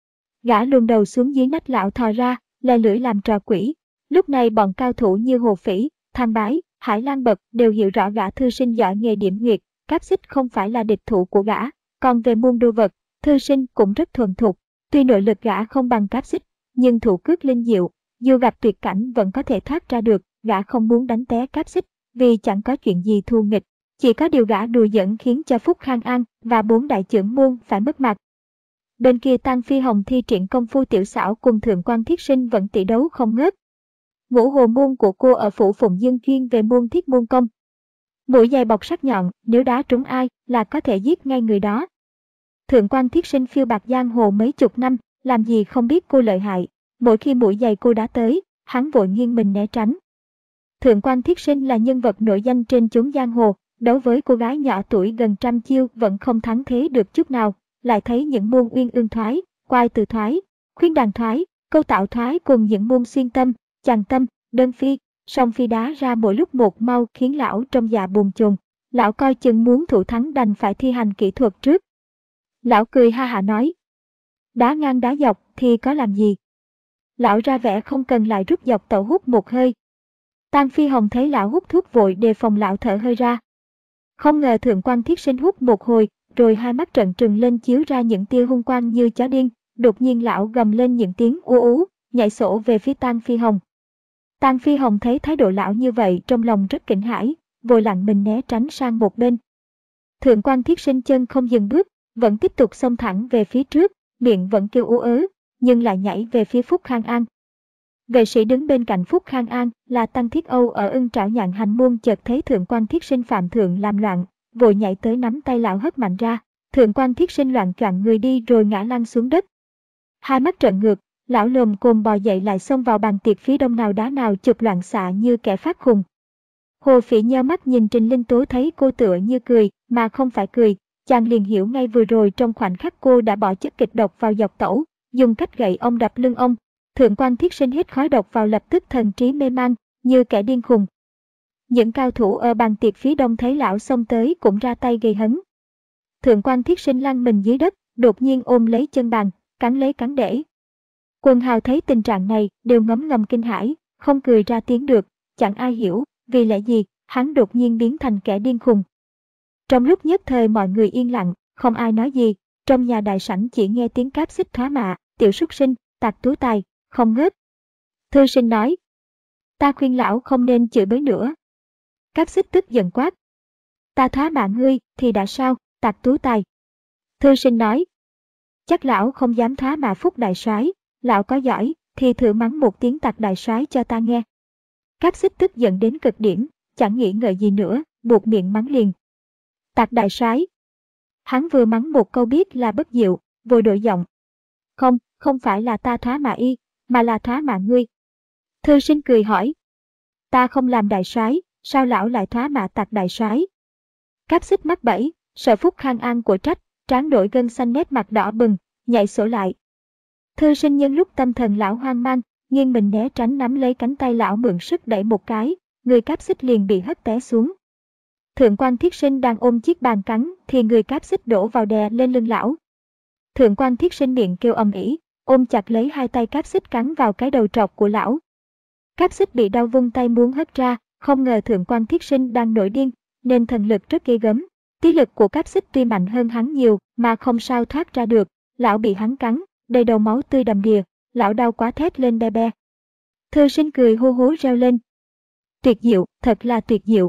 Gã luồn đầu xuống dưới nách lão thò ra, le lưỡi làm trò quỷ. Lúc này bọn cao thủ như Hồ Phỉ, Thang Bái, Hải Lan Bật đều hiểu rõ gã thư sinh giỏi nghề điểm huyệt, Cáp Xích không phải là địch thủ của gã. Còn về môn đô vật, thư sinh cũng rất thuần thục. Tuy nội lực gã không bằng Cáp Xích, nhưng thủ cước linh diệu, dù gặp tuyệt cảnh vẫn có thể thoát ra được. Gã không muốn đánh té Cáp Xích, vì chẳng có chuyện gì thù nghịch. Chỉ có điều gã đùa giỡn khiến cho Phúc Khang An và bốn đại chưởng môn phải mất mặt. Bên kia Tang Phi Hồng thi triển công phu tiểu xảo cùng Thượng quan Thiết Sinh vẫn tỷ đấu không ngớt. Ngũ hồ môn của cô ở phủ Phụng Dương chuyên về môn thiết môn công. Mũi dày bọc sắc nhọn, nếu đá trúng ai là có thể giết ngay người đó. Thượng quan Thiết Sinh phiêu bạt giang hồ mấy chục năm, làm gì không biết cô lợi hại. Mỗi khi mũi dày cô đá tới, hắn vội nghiêng mình né tránh. Thượng quan Thiết Sinh là nhân vật nổi danh trên chốn giang hồ, đấu với cô gái nhỏ tuổi gần trăm chiêu vẫn không thắng thế được chút nào, lại thấy những môn uyên ương thoái, quai từ thoái, khuyên đàn thoái, câu tạo thoái cùng những môn xuyên tâm, chàng tâm, đơn phi, song phi đá ra mỗi lúc một mau khiến lão trong dạ bồn chồn. Lão coi chừng muốn thủ thắng đành phải thi hành kỹ thuật trước. Lão cười ha hả nói. Đá ngang đá dọc thì có làm gì? Lão ra vẻ không cần lại rút dọc tẩu hút một hơi. Tang Phi Hồng thấy lão hút thuốc vội đề phòng lão thở hơi ra. Không ngờ Thượng quan Thiết Sinh hút một hồi, rồi hai mắt trợn trừng lên chiếu ra những tia hung quang như chó điên. Đột nhiên lão gầm lên những tiếng u ú, nhảy sổ về phía Tang Phi Hồng. Tang Phi Hồng thấy thái độ lão như vậy trong lòng rất kinh hãi, vội lặng mình né tránh sang một bên. Thượng quan Thiết Sinh chân không dừng bước, vẫn tiếp tục xông thẳng về phía trước, miệng vẫn kêu ú ớ, nhưng lại nhảy về phía Phúc Khang An. Vệ sĩ đứng bên cạnh Phúc Khang An là Tăng Thiết Âu ở Ưng Trảo Nhạn Hành môn chợt thấy Thượng quan Thiết Sinh phạm thượng làm loạn, vội nhảy tới nắm tay lão hất mạnh ra. Thượng quan Thiết Sinh loạn choạng người đi rồi ngã lăn xuống đất. Hai mắt trợn ngược, lão lồm cồm bò dậy lại xông vào bàn tiệc phía đông nào đá nào chụp loạn xạ như kẻ phát khùng. Hồ Phỉ nheo mắt nhìn Trình Linh Tố thấy cô tựa như cười mà không phải cười, chàng liền hiểu ngay vừa rồi trong khoảnh khắc cô đã bỏ chất kịch độc vào dọc tẩu, dùng cách gậy ông đập lưng ông. Thượng quan Thiết Sinh hít khói độc vào lập tức thần trí mê man, như kẻ điên khùng. Những cao thủ ở bàn tiệc phía đông thấy lão xông tới cũng ra tay gây hấn. Thượng quan Thiết Sinh lăn mình dưới đất, đột nhiên ôm lấy chân bàn, cắn lấy cắn để. Quần hào thấy tình trạng này đều ngấm ngầm kinh hãi, không cười ra tiếng được, chẳng ai hiểu vì lẽ gì hắn đột nhiên biến thành kẻ điên khùng. Trong lúc nhất thời mọi người yên lặng, không ai nói gì, trong nhà đại sảnh chỉ nghe tiếng Cáp Xích thoá mạ, tiểu súc sinh, tạc tú tài, không ngớt. Thư sinh nói, ta khuyên lão không nên chửi bới nữa. Cáp Xích tức giận quát, ta thoá mạ ngươi thì đã sao, tạc tú tài. Thư sinh nói, chắc lão không dám thoá mạ Phúc đại soái, lão có giỏi thì thử mắng một tiếng tạc đại soái cho ta nghe. Cáp Xích tức giận đến cực điểm, chẳng nghĩ ngợi gì nữa, buộc miệng mắng liền. Tạc đại soái. Hắn vừa mắng một câu biết là bất diệu, vội đổi giọng. Không, không phải là ta thoá mạ y, mà là thoá mạ ngươi. Thư sinh cười hỏi, ta không làm đại soái, sao lão lại thoá mạ tặc đại soái? Cáp xích mắc bẫy, sợ Phúc Khang An của trách, trán đổi gân xanh nét mặt đỏ bừng, nhảy sổ lại. Thư sinh nhân lúc tâm thần lão hoang mang, nghiêng mình né tránh nắm lấy cánh tay lão mượn sức đẩy một cái, người cáp xích liền bị hất té xuống. Thượng quan Thiết Sinh đang ôm chiếc bàn cắn thì người cáp xích đổ vào đè lên lưng lão. Thượng quan Thiết Sinh miệng kêu ầm ĩ, ôm chặt lấy hai tay cáp xích cắn vào cái đầu trọc của lão. Cáp xích bị đau vung tay muốn hất ra, không ngờ thượng quan Thiết Sinh đang nổi điên, nên thần lực rất ghê gớm. Tí lực của cáp xích tuy mạnh hơn hắn nhiều mà không sao thoát ra được, lão bị hắn cắn, đầy đầu máu tươi đầm đìa, lão đau quá thét lên be be. Thư sinh cười hô hố reo lên. Tuyệt diệu, thật là tuyệt diệu.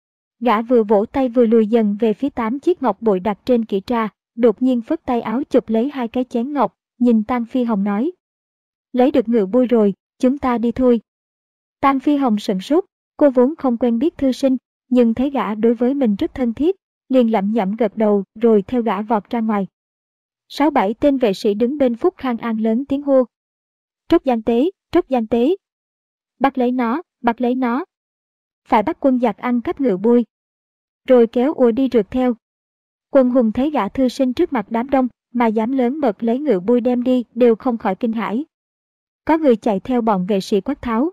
Gã vừa vỗ tay vừa lùi dần về phía tám chiếc ngọc bội đặt trên kỷ trà, đột nhiên phất tay áo chụp lấy hai cái chén ngọc, nhìn Tang Phi Hồng nói. Lấy được ngựa bui rồi, chúng ta đi thôi. Tang Phi Hồng sửng sốt, cô vốn không quen biết thư sinh, nhưng thấy gã đối với mình rất thân thiết, liền lẩm nhẩm gật đầu rồi theo gã vọt ra ngoài. Sáu bảy tên vệ sĩ đứng bên Phúc Khang An lớn tiếng hô. Trốc Giang Tế, Trốc Giang Tế. Bắt lấy nó, bắt lấy nó. Phải bắt quân giặc ăn cắp ngựa bui. Rồi kéo ùa đi rượt theo. Quân hùng thấy gã thư sinh trước mặt đám đông mà dám lớn mật lấy ngựa bui đem đi đều không khỏi kinh hãi. Có người chạy theo bọn vệ sĩ quát tháo.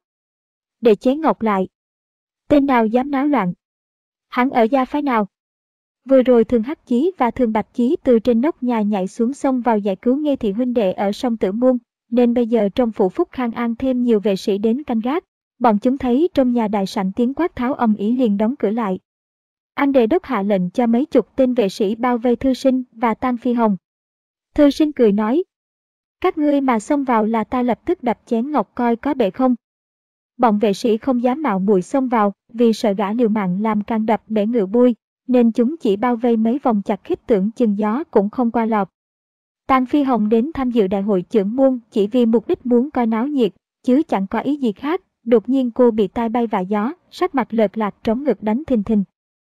Để chế ngọc lại. Tên nào dám náo loạn? Hắn ở gia phái nào? Vừa rồi Thường Hắc Chí và Thường Bạch Chí từ trên nóc nhà nhảy xuống sông vào giải cứu Nghê thị huynh đệ ở sông Tử Muôn, nên bây giờ trong phủ Phúc Khang An thêm nhiều vệ sĩ đến canh gác. Bọn chúng thấy trong nhà đại sảnh tiếng quát tháo ầm ĩ liền đóng cửa lại. Anh đề đốc hạ lệnh cho mấy chục tên vệ sĩ bao vây thư sinh và Tang Phi Hồng. Thư sinh cười nói. Các ngươi mà xông vào là ta lập tức đập chén ngọc coi có bể không. Bọn vệ sĩ không dám mạo muội xông vào vì sợ gã liều mạng làm càng đập bể ngựa bui, nên chúng chỉ bao vây mấy vòng chặt khít tưởng chừng gió cũng không qua lọt. Tang Phi Hồng đến tham dự đại hội chưởng môn chỉ vì mục đích muốn coi náo nhiệt, chứ chẳng có ý gì khác. Đột nhiên cô bị tai bay vạ gió, sắc mặt lợt lạc trống ngực đánh thình thình.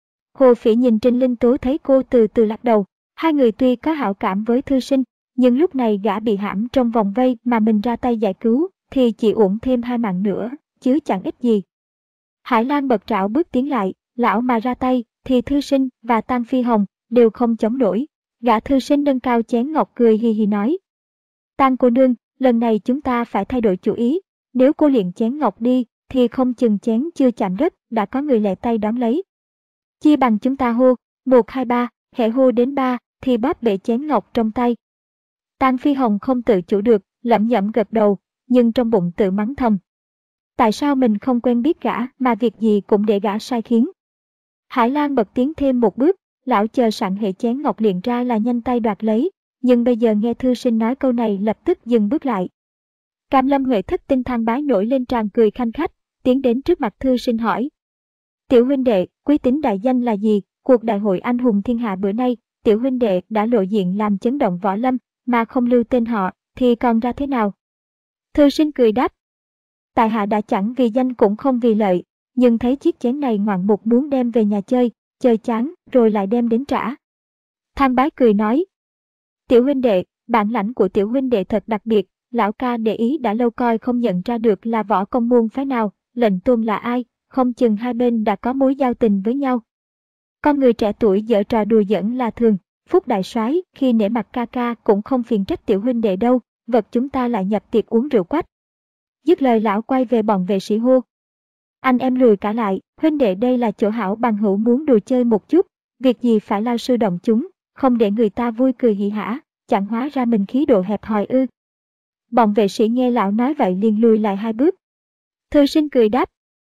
Hồ Phỉ nhìn Trình Linh Tố thấy cô từ từ lắc đầu. Hai người tuy có hảo cảm với thư sinh, nhưng lúc này gã bị hãm trong vòng vây mà mình ra tay giải cứu, thì chỉ uổng thêm hai mạng nữa, chứ chẳng ích gì. Hải Lan bật trảo bước tiến lại, lão mà ra tay, thì thư sinh và Tang Phi Hồng đều không chống nổi. Gã thư sinh nâng cao chén ngọc cười hì hì nói. Tang cô nương, lần này chúng ta phải thay đổi chủ ý. Nếu cô liệng chén ngọc đi, thì không chừng chén chưa chạm đất, đã có người lẹ tay đón lấy. Chia bằng chúng ta hô, một hai ba, hễ hô đến ba, thì bóp bể chén ngọc trong tay. Tang Phi Hồng không tự chủ được, lẩm nhẩm gật đầu, nhưng trong bụng tự mắng thầm. Tại sao mình không quen biết gã mà việc gì cũng để gã sai khiến? Hải Lan bật tiến thêm một bước, lão chờ sẵn hệ chén ngọc liền ra là nhanh tay đoạt lấy, nhưng bây giờ nghe thư sinh nói câu này lập tức dừng bước lại. Cam Lâm Huệ thất tinh Thang Bái nổi lên tràn cười khanh khách, tiến đến trước mặt thư sinh hỏi. Tiểu huynh đệ, quý tính đại danh là gì? Cuộc đại hội anh hùng thiên hạ bữa nay, tiểu huynh đệ đã lộ diện làm chấn động võ lâm, mà không lưu tên họ, thì còn ra thế nào? Thư sinh cười đáp. Tại hạ đã chẳng vì danh cũng không vì lợi, nhưng thấy chiếc chén này ngoạn mục muốn đem về nhà chơi, chơi chán, rồi lại đem đến trả. Thang Bái cười nói. Tiểu huynh đệ, bản lãnh của tiểu huynh đệ thật đặc biệt. Lão ca để ý đã lâu coi không nhận ra được là võ công môn phái nào, lệnh tôn là ai, không chừng hai bên đã có mối giao tình với nhau. Con người trẻ tuổi giở trò đùa giỡn là thường, Phúc đại soái khi nể mặt ca ca cũng không phiền trách tiểu huynh đệ đâu, vật chúng ta lại nhập tiệc uống rượu quách. Dứt lời lão quay về bọn vệ sĩ hô. Anh em lùi cả lại, huynh đệ đây là chỗ hảo bằng hữu muốn đùa chơi một chút, việc gì phải lao sư động chúng, không để người ta vui cười hỉ hả, chẳng hóa ra mình khí độ hẹp hòi ư. Bọn vệ sĩ nghe lão nói vậy liền lùi lại hai bước. Thư sinh cười đáp.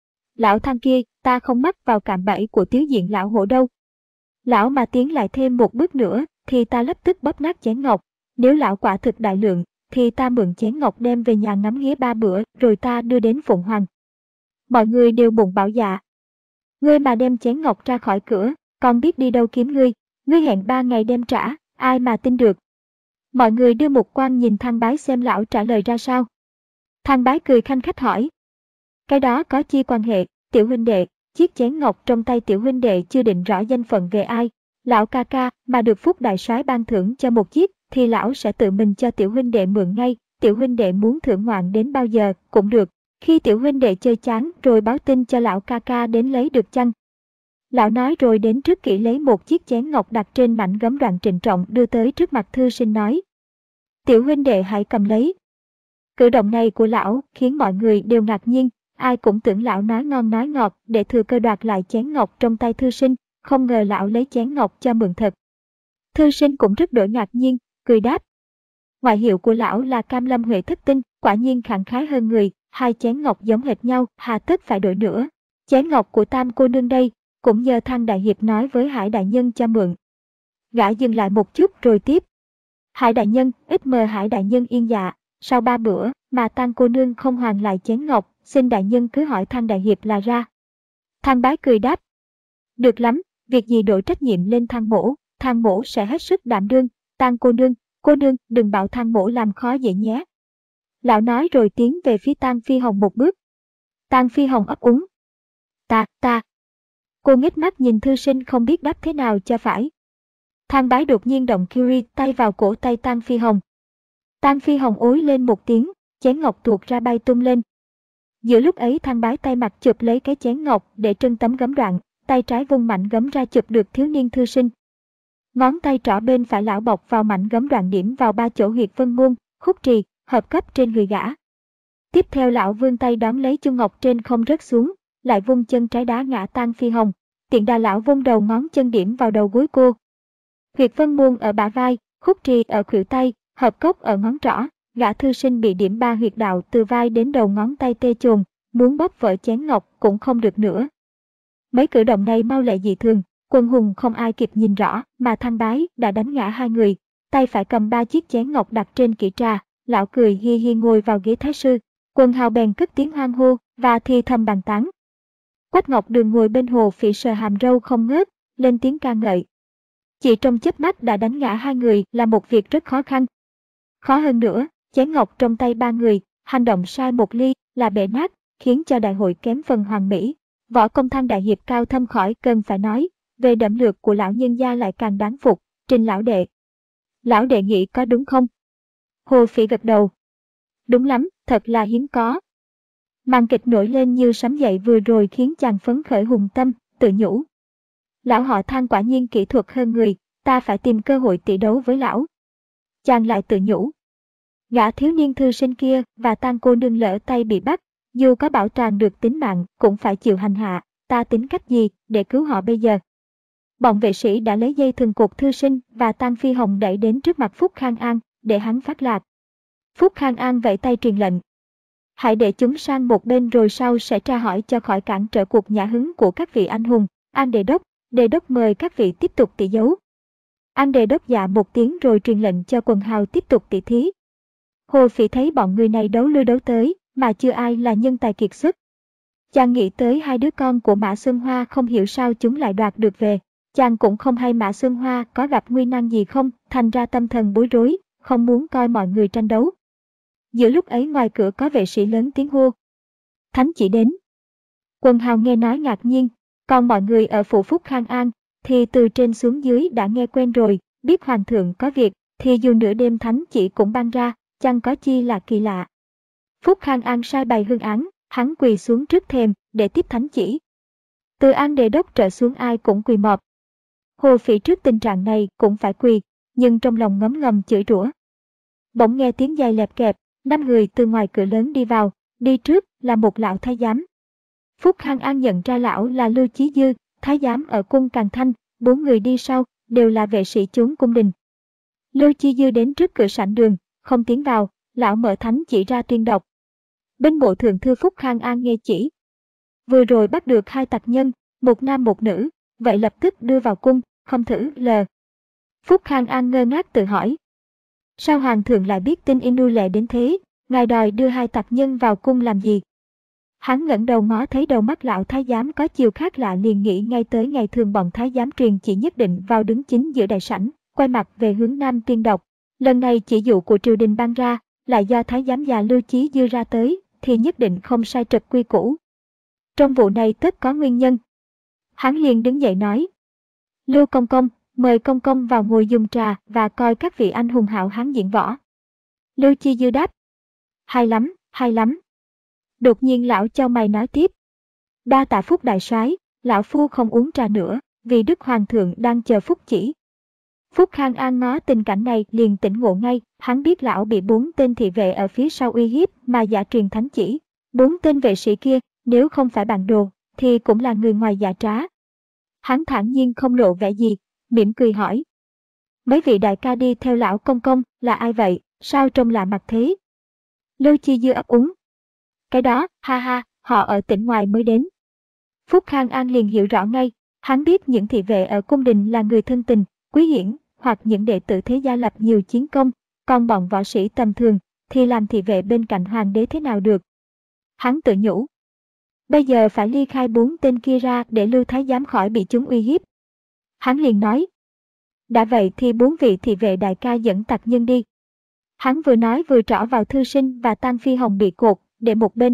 Lão Thang kia, ta không mắc vào cạm bẫy của tiếu diện lão hổ đâu. Lão mà tiến lại thêm một bước nữa, thì ta lập tức bóp nát chén ngọc. Nếu lão quả thực đại lượng, thì ta mượn chén ngọc đem về nhà ngắm nghía ba bữa, rồi ta đưa đến Phụng Hoàng. Mọi người đều bụng bảo dạ. Ngươi mà đem chén ngọc ra khỏi cửa, còn biết đi đâu kiếm ngươi, ngươi hẹn ba ngày đem trả, ai mà tin được. Mọi người đưa một quan nhìn Thang Bái xem lão trả lời ra sao. Thang Bái cười khanh khách hỏi. Cái đó có chi quan hệ, tiểu huynh đệ, chiếc chén ngọc trong tay tiểu huynh đệ chưa định rõ danh phận về ai, Lão ca ca mà được Phúc đại soái ban thưởng cho một chiếc, thì lão sẽ tự mình cho tiểu huynh đệ mượn ngay, tiểu huynh đệ muốn thưởng ngoạn đến bao giờ cũng được. Khi tiểu huynh đệ chơi chán rồi báo tin cho lão ca ca đến lấy được chăng? Lão nói rồi đến trước kỹ lấy một chiếc chén ngọc đặt trên mảnh gấm đoạn trịnh trọng đưa tới trước mặt thư sinh nói. Tiểu huynh đệ hãy cầm lấy. Cử động này của lão khiến mọi người đều ngạc nhiên, ai cũng tưởng lão nói ngon nói ngọt để thừa cơ đoạt lại chén ngọc trong tay thư sinh, không ngờ lão lấy chén ngọc cho mượn thật. Thư sinh cũng rất đổi ngạc nhiên, cười đáp. Ngoại hiệu của lão là Cam Lâm Huệ Thất Tinh, quả nhiên khẳng khái hơn người, hai chén ngọc giống hệt nhau, hà tất phải đổi nữa. Chén ngọc của Tam cô nương đây, cũng nhờ Thang đại hiệp nói với Hải đại nhân cho mượn. Gã dừng lại một chút rồi tiếp. Hải đại nhân, ít mờ Hải đại nhân yên dạ, sau ba bữa mà Tam cô nương không hoàn lại chén ngọc, xin đại nhân cứ hỏi Thang đại hiệp là ra. Thang bái cười đáp. Được lắm, việc gì đổ trách nhiệm lên Thang mỗ, Thang mỗ sẽ hết sức đảm đương. Tam cô nương, cô nương đừng bảo Thang mỗ làm khó dễ nhé. Lão nói rồi tiến về phía Tang Phi Hồng một bước. Tang Phi Hồng ấp úng. Ta, ta. Cô nghếch mắt nhìn thư sinh không biết đáp thế nào cho phải. Thang bái đột nhiên động Kiri tay vào cổ tay Tang Phi Hồng. Tang Phi Hồng ối lên một tiếng, chén ngọc tuột ra bay tung lên. Giữa lúc ấy Thang bái tay mặt chụp lấy cái chén ngọc để trưng tấm gấm đoạn, tay trái vung mạnh gấm ra chụp được thiếu niên thư sinh. Ngón tay trỏ bên phải lão bọc vào mảnh gấm đoạn điểm vào ba chỗ huyệt vân môn, khúc trì, hợp cấp trên người gã. Tiếp theo lão vươn tay đón lấy chu ngọc trên không rớt xuống, lại vung chân trái đá ngã Tang Phi Hồng, tiện đà lão vung đầu ngón chân điểm vào đầu gối cô. Huyệt vân môn ở bả vai, khúc trì ở khuỷu tay, hợp cốc ở ngón trỏ, gã thư sinh bị điểm ba huyệt đạo từ vai đến đầu ngón tay tê chồn, muốn bóp vỡ chén ngọc cũng không được nữa. Mấy cử động này mau lẹ dị thường, quần hùng không ai kịp nhìn rõ mà Thang bái đã đánh ngã hai người, tay phải cầm ba chiếc chén ngọc đặt trên kỷ trà, lão cười hi hi ngồi vào ghế thái sư, quần hào bèn cất tiếng hoan hô và thi thầm bàn tán. Quách Ngọc Đường ngồi bên hồ phỉ sờ hàm râu không ngớt, lên tiếng ca ngợi. Chỉ trong chớp mắt đã đánh ngã hai người là một việc rất khó khăn. Khó hơn nữa, chén ngọc trong tay ba người, hành động sai một ly là bể nát, khiến cho đại hội kém phần hoàn mỹ. Võ công Thang đại hiệp cao thâm khỏi cần phải nói, về đẫm lược của lão nhân gia lại càng đáng phục. Trình lão đệ. Lão đệ nghĩ có đúng không? Hồ phỉ gật đầu. Đúng lắm, thật là hiếm có. Màn kịch nổi lên như sấm dậy vừa rồi khiến chàng phấn khởi hùng tâm, tự nhủ. Lão họ Thang quả nhiên kỹ thuật hơn người, ta phải tìm cơ hội tỷ đấu với lão. Chàng lại tự nhủ. Gã thiếu niên thư sinh kia và Tang cô nương lỡ tay bị bắt, dù có bảo toàn được tính mạng cũng phải chịu hành hạ, ta tính cách gì để cứu họ bây giờ? Bọn vệ sĩ đã lấy dây thừng cột thư sinh và Tang Phi Hồng đẩy đến trước mặt Phúc Khang An để hắn phát lạc. Phúc Khang An vẫy tay truyền lệnh. Hãy để chúng sang một bên rồi sau sẽ tra hỏi cho khỏi cản trở cuộc nhã hứng của các vị anh hùng. An đề đốc, đề đốc mời các vị tiếp tục tỷ dấu. An đề đốc dạ một tiếng rồi truyền lệnh cho quần hào tiếp tục tỷ thí. Hồ phỉ thấy bọn người này đấu lui đấu tới, mà chưa ai là nhân tài kiệt xuất. Chàng nghĩ tới hai đứa con của Mã Xuân Hoa không hiểu sao chúng lại đoạt được về. Chàng cũng không hay Mã Xuân Hoa có gặp nguy nan gì không, thành ra tâm thần bối rối, không muốn coi mọi người tranh đấu. Giữa lúc ấy ngoài cửa có vệ sĩ lớn tiếng hô. Thánh chỉ đến. Quần hào nghe nói ngạc nhiên, còn mọi người ở phủ Phúc Khang An thì từ trên xuống dưới đã nghe quen rồi, biết hoàng thượng có việc thì dù nửa đêm thánh chỉ cũng ban ra, chẳng có chi là kỳ lạ. Phúc Khang An sai bày hương án, hắn quỳ xuống trước thềm để tiếp thánh chỉ. Từ An đề đốc trở xuống ai cũng quỳ mọp. Hồ phỉ trước tình trạng này cũng phải quỳ, nhưng trong lòng ngấm ngầm chửi rủa. Bỗng nghe tiếng giày lẹp kẹp, năm người từ ngoài cửa lớn đi vào, đi trước là một lão thái giám. Phúc Khang An nhận ra lão là Lưu Chí Dư, thái giám ở cung Càn Thanh, bốn người đi sau đều là vệ sĩ chốn cung đình. Lưu Chí Dư đến trước cửa sảnh đường, không tiến vào, lão mở thánh chỉ ra tuyên đọc. Binh bộ thượng thư Phúc Khang An nghe chỉ. Vừa rồi bắt được hai tặc nhân, một nam một nữ, vậy lập tức đưa vào cung, không thử lờ. Phúc Khang An ngơ ngác tự hỏi. Sao hoàng thượng lại biết tin Inu Lệ đến thế, ngài đòi đưa hai tặc nhân vào cung làm gì? Hắn ngẩng đầu ngó thấy đầu mắt lão thái giám có chiều khác lạ liền nghĩ ngay tới ngày thường bọn thái giám truyền chỉ nhất định vào đứng chính giữa đại sảnh, quay mặt về hướng nam tuyên đọc. Lần này chỉ dụ của triều đình ban ra, lại do thái giám già Lưu Chí Dư ra tới, thì nhất định không sai trật quy củ. Trong vụ này tất có nguyên nhân. Hắn liền đứng dậy nói. Lưu công công, mời công công vào ngồi dùng trà và coi các vị anh hùng hảo hán diễn võ. Lưu Chi Dư đáp: Hay lắm, hay lắm. Đột nhiên lão chau mày nói tiếp: Đa tạ Phúc đại soái, lão phu không uống trà nữa, vì Đức Hoàng thượng đang chờ Phúc chỉ. Phúc Khang An ngó tình cảnh này liền tỉnh ngộ ngay, hắn biết lão bị bốn tên thị vệ ở phía sau uy hiếp mà giả truyền thánh chỉ. Bốn tên vệ sĩ kia, nếu không phải bạn đồ, thì cũng là người ngoài giả trá. Hắn thản nhiên không lộ vẻ gì, mỉm cười hỏi: Mấy vị đại ca đi theo lão công công là ai vậy, sao trông lạ mặt thế? Lưu Chi Dư ấp úng: Cái đó, ha ha, họ ở tỉnh ngoài mới đến. Phúc Khang An liền hiểu rõ ngay, hắn biết những thị vệ ở cung đình là người thân tình, quý hiển, hoặc những đệ tử thế gia lập nhiều chiến công, còn bọn võ sĩ tầm thường thì làm thị vệ bên cạnh hoàng đế thế nào được. Hắn tự nhủ: Bây giờ phải ly khai bốn tên kia ra để Lưu Thái giám khỏi bị chúng uy hiếp. Hắn liền nói: Đã vậy thì bốn vị thị vệ đại ca dẫn tặc nhân đi. Hắn vừa nói vừa trỏ vào Thư Sinh và Tang Phi Hồng bị cột để một bên.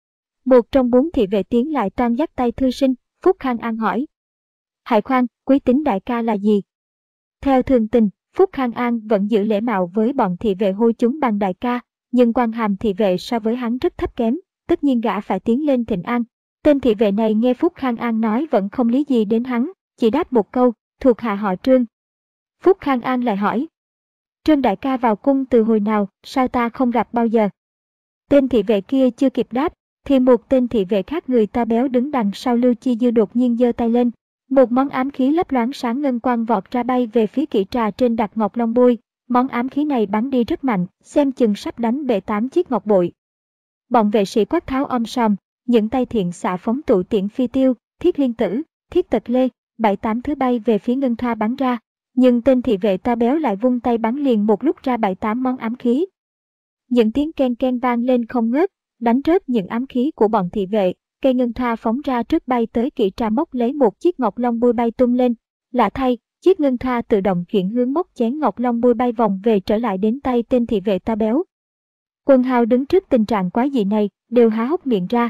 Một trong bốn thị vệ tiến lại toan dắt tay Thư Sinh. Phúc Khang An hỏi: Hãy khoan, quý tính đại ca là gì? Theo thường tình, Phúc Khang An vẫn giữ lễ mạo với bọn thị vệ hô chúng bằng đại ca, nhưng quan hàm thị vệ so với hắn rất thấp kém, tất nhiên gã phải tiến lên thỉnh an. Tên thị vệ này nghe Phúc Khang An nói vẫn không lý gì đến hắn, chỉ đáp một câu: Thuộc hạ họ Trương. Phúc Khang An lại hỏi: Trương đại ca vào cung từ hồi nào, sao ta không gặp bao giờ? Tên thị vệ kia chưa kịp đáp, thì một tên thị vệ khác người ta béo đứng đằng sau Lưu Chi Dư đột nhiên giơ tay lên. Một món ám khí lấp loáng sáng ngân quang vọt ra bay về phía kỹ trà trên đặt ngọc long bôi. Món ám khí này bắn đi rất mạnh, xem chừng sắp đánh bể tám chiếc ngọc bội. Bọn vệ sĩ quát tháo om sòm, những tay thiện xạ phóng tụ tiễn phi tiêu, thiết liên tử, thiết tật lê, bảy tám thứ bay về phía ngân thoa bắn ra. Nhưng tên thị vệ to béo lại vung tay bắn liền một lúc ra bảy tám món ám khí. Những tiếng ken ken vang lên không ngớt, đánh rớt những ám khí của bọn thị vệ. Cây ngân thoa phóng ra trước bay tới kỹ trà móc lấy một chiếc ngọc long bôi bay tung lên. Lạ thay, chiếc ngân thoa tự động chuyển hướng móc chén ngọc long bôi bay vòng về trở lại đến tay tên thị vệ to béo. Quần hào đứng trước tình trạng quái dị này, đều há hốc miệng ra.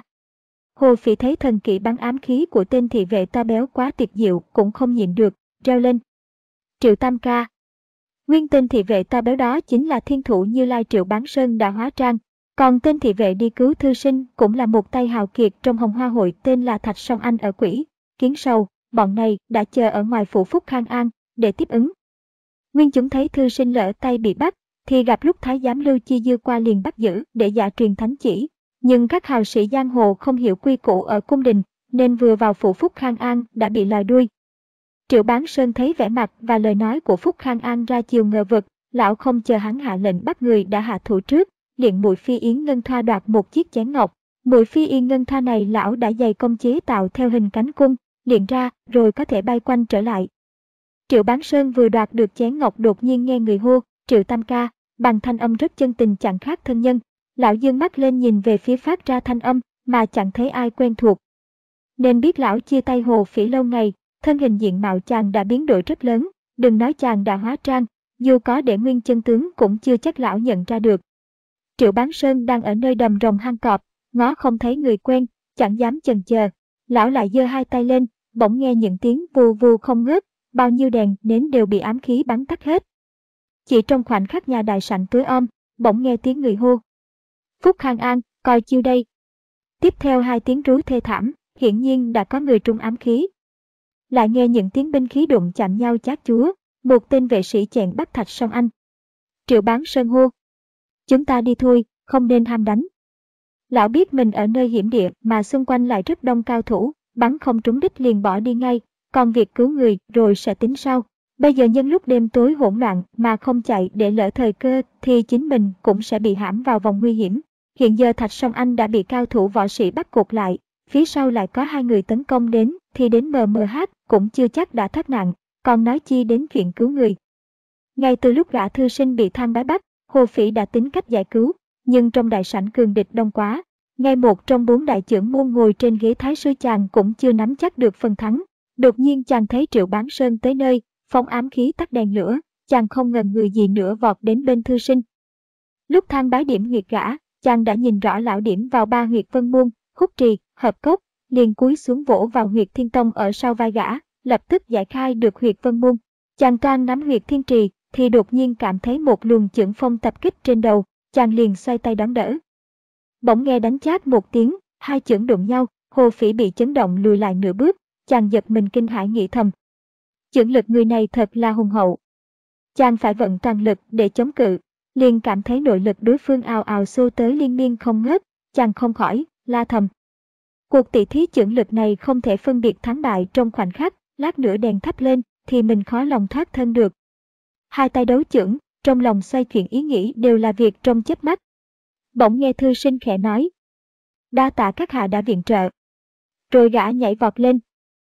Hồ Phỉ thấy thần kỹ bắn ám khí của tên thị vệ to béo quá tuyệt diệu, cũng không nhịn được, reo lên: Triệu Tam ca! Nguyên tên thị vệ to béo đó chính là thiên thủ Như Lai Triệu Bán Sơn đã hóa trang. Còn tên thị vệ đi cứu Thư Sinh cũng là một tay hào kiệt trong Hồng Hoa hội tên là Thạch Song Anh ở Quỷ Kiến Sầu. Bọn này đã chờ ở ngoài phủ Phúc Khang An để tiếp ứng. Nguyên chúng thấy Thư Sinh lỡ tay bị bắt, thì gặp lúc Thái giám Lưu Chi Dư qua liền bắt giữ để giả truyền thánh chỉ. Nhưng các hào sĩ giang hồ không hiểu quy củ ở cung đình, nên vừa vào phủ Phúc Khang An đã bị lòi đuôi. Triệu Bán Sơn thấy vẻ mặt và lời nói của Phúc Khang An ra chiều ngờ vực, lão không chờ hắn hạ lệnh bắt người đã hạ thủ trước, liền Mùi Phi Yến ngân thoa đoạt một chiếc chén ngọc. Mùi Phi Yến ngân thoa này lão đã dày công chế tạo theo hình cánh cung, liền ra rồi có thể bay quanh trở lại. Triệu Bán Sơn vừa đoạt được chén ngọc đột nhiên nghe người hô: Triệu Tam ca, bằng thanh âm rất chân tình chẳng khác thân nhân. Lão dương mắt lên nhìn về phía phát ra thanh âm mà chẳng thấy ai quen thuộc. Nên biết lão chia tay Hồ Phỉ lâu ngày, thân hình diện mạo chàng đã biến đổi rất lớn, đừng nói chàng đã hóa trang, dù có để nguyên chân tướng cũng chưa chắc lão nhận ra được. Triệu Bán Sơn đang ở nơi đầm rồng hang cọp, ngó không thấy người quen, chẳng dám chần chờ. Lão lại giơ hai tay lên, bỗng nghe những tiếng vù vù không ngớt, bao nhiêu đèn nến đều bị ám khí bắn tắt hết. Chỉ trong khoảnh khắc nhà đại sảnh tối om, bỗng nghe tiếng người hô: Phúc Khang An, coi chiêu đây. Tiếp theo hai tiếng rú thê thảm, hiển nhiên đã có người trúng ám khí. Lại nghe những tiếng binh khí đụng chạm nhau chát chúa, một tên vệ sĩ chèn bắt Thạch Song Anh. Triệu Bán Sơn hô: Chúng ta đi thôi, không nên ham đánh. Lão biết mình ở nơi hiểm địa mà xung quanh lại rất đông cao thủ, bắn không trúng đích liền bỏ đi ngay, còn việc cứu người rồi sẽ tính sau. Bây giờ nhân lúc đêm tối hỗn loạn mà không chạy để lỡ thời cơ thì chính mình cũng sẽ bị hãm vào vòng nguy hiểm. Hiện giờ Thạch Song Anh đã bị cao thủ võ sĩ bắt cột lại, phía sau lại có hai người tấn công đến thì đến mờ mờ hát cũng chưa chắc đã thoát nạn, còn nói chi đến chuyện cứu người. Ngay từ lúc gã Thư Sinh bị Thang Bái bắt, Hồ Phỉ đã tính cách giải cứu, nhưng trong đại sảnh cường địch đông quá. Ngay một trong bốn đại trưởng môn ngồi trên ghế thái sư chàng cũng chưa nắm chắc được phần thắng. Đột nhiên chàng thấy Triệu Bán Sơn tới nơi, phóng ám khí tắt đèn lửa, chàng không ngần người gì nữa vọt đến bên Thư Sinh. Lúc Thang Bái điểm huyệt gã, chàng đã nhìn rõ lão điểm vào ba huyệt Vân Môn, Khúc Trì, Hợp Cốc, liền cúi xuống vỗ vào huyệt Thiên Tông ở sau vai gã, lập tức giải khai được huyệt Vân Môn. Chàng toan nắm huyệt thiên trì, thì đột nhiên cảm thấy một luồng chưởng phong tập kích trên đầu, chàng liền xoay tay đón đỡ. Bỗng nghe đánh chát một tiếng, hai chưởng đụng nhau, Hồ Phỉ bị chấn động lùi lại nửa bước, chàng giật mình kinh hãi nghĩ thầm. Chưởng lực người này thật là hùng hậu. Chàng phải vận toàn lực để chống cự, liền cảm thấy nội lực đối phương ào ào xô tới liên miên không ngớt, chàng không khỏi la thầm. Cuộc tỷ thí chưởng lực này không thể phân biệt thắng bại trong khoảnh khắc, lát nữa đèn thắp lên thì mình khó lòng thoát thân được. Hai tay đấu chưởng, trong lòng xoay chuyển ý nghĩ đều là việc trong chớp mắt. Bỗng nghe thư sinh khẽ nói. Đa tạ các hạ đã viện trợ. Rồi gã nhảy vọt lên.